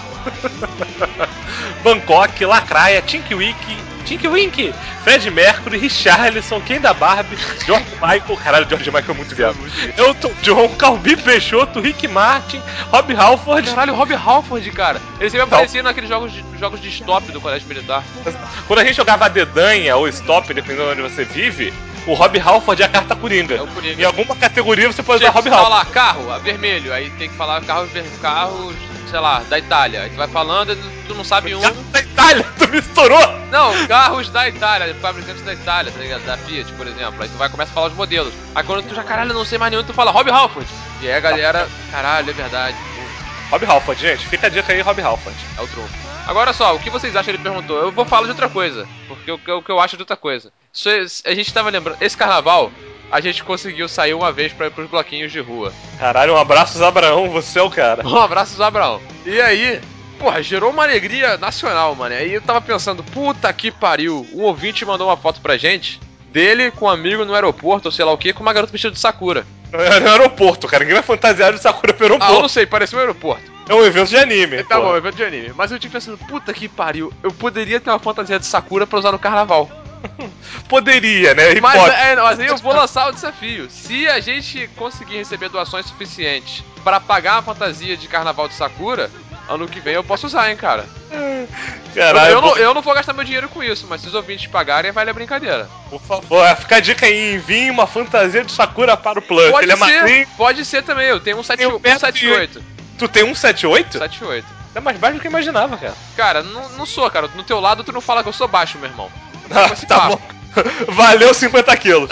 Bangkok, Lacraia, Tinky Winky, Fred Mercury, Richarlison, Ken da Barbie, George Michael, caralho, George Michael é muito viado. Elton John, Calbi Peixoto, Rick Martin, Rob Halford. Caralho, Rob Halford, cara. Ele sempre aparecia naqueles jogos de stop do Colégio Militar. Quando a gente jogava a dedanha ou stop, dependendo de onde você vive, o Rob Halford é a carta Coringa. É o Coringa. Em alguma categoria você pode Tipo, usar Rob você fala Halford. lá, carro, vermelho, aí tem que falar carro, sei lá, da Itália. Aí tu vai falando e tu não sabe um. Da Itália, tu misturou! Não, carros da Itália, fabricantes da Itália, tá ligado? Da Fiat, por exemplo. Aí tu começa a falar os modelos. Aí quando tu já, caralho, não sei mais nenhum, tu fala Rob Halford. E aí a galera, caralho, é verdade. Rob Halford, gente, fica a dica aí, Rob Halford. É o trunfo. Agora só, o que vocês acham? Ele perguntou. Eu vou falar de outra coisa, porque o que eu acho de outra coisa. A gente tava lembrando, esse carnaval, a gente conseguiu sair uma vez pra ir pros bloquinhos de rua. Caralho, um abraço, Zabraão, você é o cara. Um abraço, Zabraão. E aí, porra, gerou uma alegria nacional, mano. Aí eu tava pensando, puta que pariu. Um ouvinte mandou uma foto pra gente, dele com um amigo no aeroporto, ou sei lá o que, com uma garota vestida de Sakura. É no aeroporto, cara. Ninguém vai fantasiar de Sakura pro aeroporto. Ah, eu não sei, parecia um aeroporto. É um evento de anime. Tá bom, evento de anime. Mas eu tive pensando, puta que pariu, eu poderia ter uma fantasia de Sakura pra usar no carnaval. Poderia, né? Mas aí eu vou lançar o desafio. Se a gente conseguir receber doações suficientes pra pagar uma fantasia de carnaval de Sakura, ano que vem eu posso usar, hein, cara. Caralho, eu não vou gastar meu dinheiro com isso, mas se os ouvintes pagarem, vale a brincadeira. Por favor, fica a dica aí, envie uma fantasia de Sakura para o Plus. Pode Ele é magrinho. Pode ser também, eu tenho um 78. Tu tem um 78? 78. É mais baixo do que eu imaginava, cara. Cara, não sou, cara. No teu lado tu não fala que eu sou baixo, meu irmão. Tá bom. Valeu 50 quilos.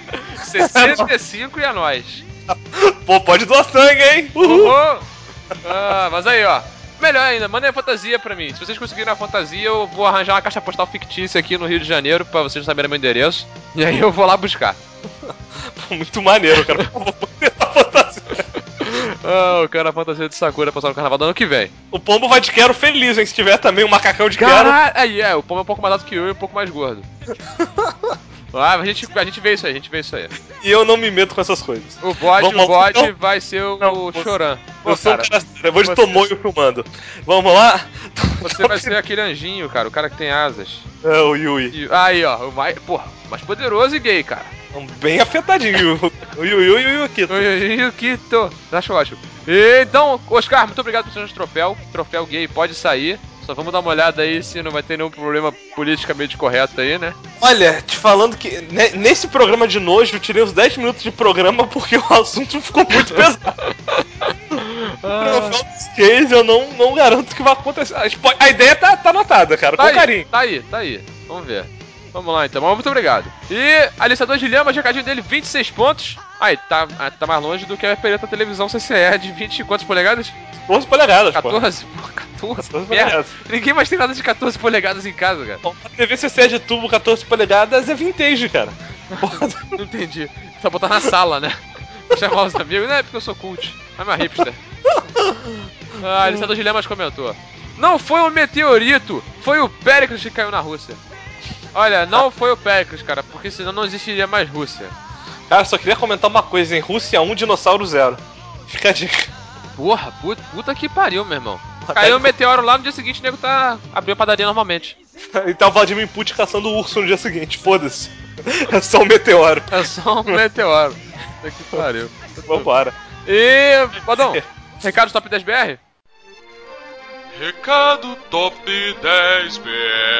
65 e a nós. Pô, pode doar sangue, hein? Uhul. Mas aí, ó. Melhor ainda, mandem a fantasia pra mim. Se vocês conseguirem a fantasia, eu vou arranjar uma caixa postal fictícia aqui no Rio de Janeiro pra vocês saberem meu endereço. E aí eu vou lá buscar. Pô, muito maneiro, cara. Por favor, a fantasia. Eu quero a fantasia de Sakura pra passar no carnaval do ano que vem. O pombo vai de quero feliz, hein? Se tiver também um macacão de quero. Aí, o pombo é um pouco mais alto que eu e um pouco mais gordo. A gente vê isso aí, E eu não me meto com essas coisas. O bode vai ser o Choran. Eu sou um cara sério, eu vou de Tomoyo filmando. Vamos lá? Você vai ser aquele anjinho, cara, o cara que tem asas. É, o Yui. Aí, ó, mais poderoso e gay, cara. Bem afetadinho. O Yui e o Kito. O Yui e o Kito. Acho ótimo. Então, Oscar, muito obrigado por seu troféu. Troféu gay pode sair. Só vamos dar uma olhada aí se não vai ter nenhum problema politicamente correto aí, né? Olha, te falando que nesse programa de nojo eu tirei os 10 minutos de programa porque o assunto ficou muito pesado. Case, eu não garanto que vai acontecer. A ideia tá anotada, cara, com carinho. Tá aí. Vamos ver. Vamos lá então, mas muito obrigado. E Aliciador de Lema, recadinho dele, 26 pontos. Aí, tá mais longe do que a Pereta Televisão CCE de 20 e quantas polegadas? 14 polegadas, 14? Pô, 14 polegadas. Ninguém mais tem nada de 14 polegadas em casa, cara. A TV CCE de tubo 14 polegadas é vintage, cara. Não entendi. Só botar na sala, né? Vou chamar os amigos, né? Porque eu sou cult. É uma hipster. Aliciador de Lemas comentou: não foi um meteorito, foi o Péricles que caiu na Rússia. Olha, não foi o Péricles, cara, porque senão não existiria mais Rússia. Cara, só queria comentar uma coisa, em Rússia 1, dinossauro 0. Fica a dica. Porra, puta que pariu, meu irmão. Caiu um meteoro lá, no dia seguinte o nego abriu a padaria normalmente. E tá o Vladimir Putin caçando o urso no dia seguinte, foda-se. É só um meteoro. É só um meteoro. Puta que pariu. Vambora. E, Badão, recado Top 10 BR? Recado Top 10 BR.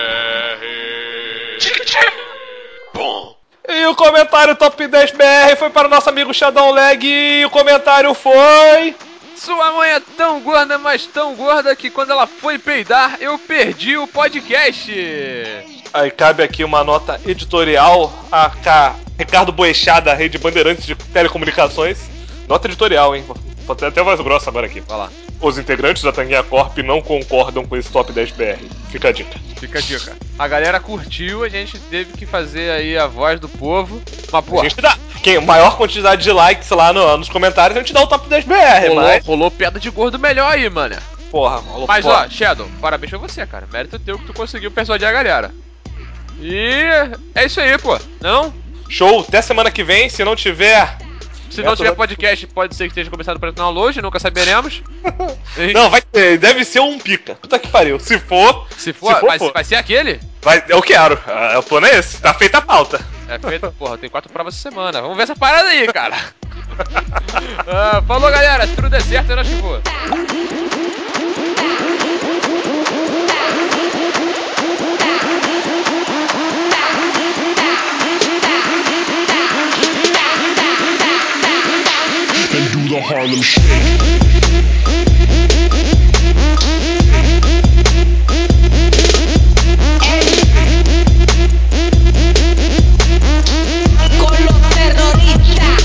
Bom. E o comentário Top 10 BR foi para o nosso amigo Shadow Leg e o comentário foi... Sua mãe é tão gorda, mas tão gorda que quando ela foi peidar, eu perdi o podcast. Aí cabe aqui uma nota editorial a Ricardo Boechat, da Rede Bandeirantes de Telecomunicações. Nota editorial, hein? Vou ter até voz grossa agora aqui. Vai lá. Os integrantes da Tanguinha Corp não concordam com esse Top 10 BR. Fica a dica. Fica a dica. A galera curtiu, a gente teve que fazer aí a voz do povo. Mas, porra, a gente dá. Maior quantidade de likes lá nos comentários, a gente dá o Top 10 BR, rolou piada de gordo melhor aí, mano. Porra, rolou. Mas, ó, Shadow, parabéns pra você, cara. Mérito teu que tu conseguiu persuadir a galera. E é isso aí, pô. Não? Show. Até semana que vem, se não tiver... Se não tiver podcast, pode ser que esteja começando para o hoje, nunca saberemos. Não, deve ser um pica. Puta que pariu. Se for, vai ser aquele? Eu quero. O plano é esse. Tá feita a pauta. É feita, porra. Tem 4 provas essa semana. Vamos ver essa parada aí, cara. Falou, galera. Se tudo der certo, eu acho que vou. Harlem Shake. Con los terroristas.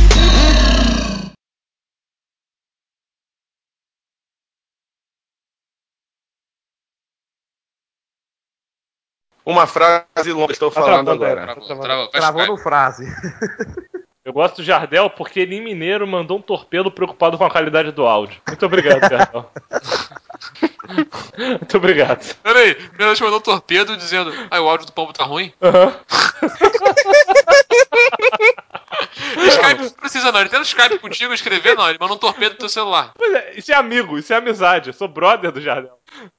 Uma frase longa, estou falando travando, agora. Travou no frase. Eu gosto do Jardel porque ele em mineiro mandou um torpedo preocupado com a qualidade do áudio. Muito obrigado, Jardel. Muito obrigado. Peraí, primeiro te mandou um torpedo dizendo: o áudio do pombo tá ruim? Skype não precisa não, ele tem no Skype contigo escrever, não, ele manda um torpedo no teu celular. Pois é, isso é amigo, isso é amizade. Eu sou brother do Jardel.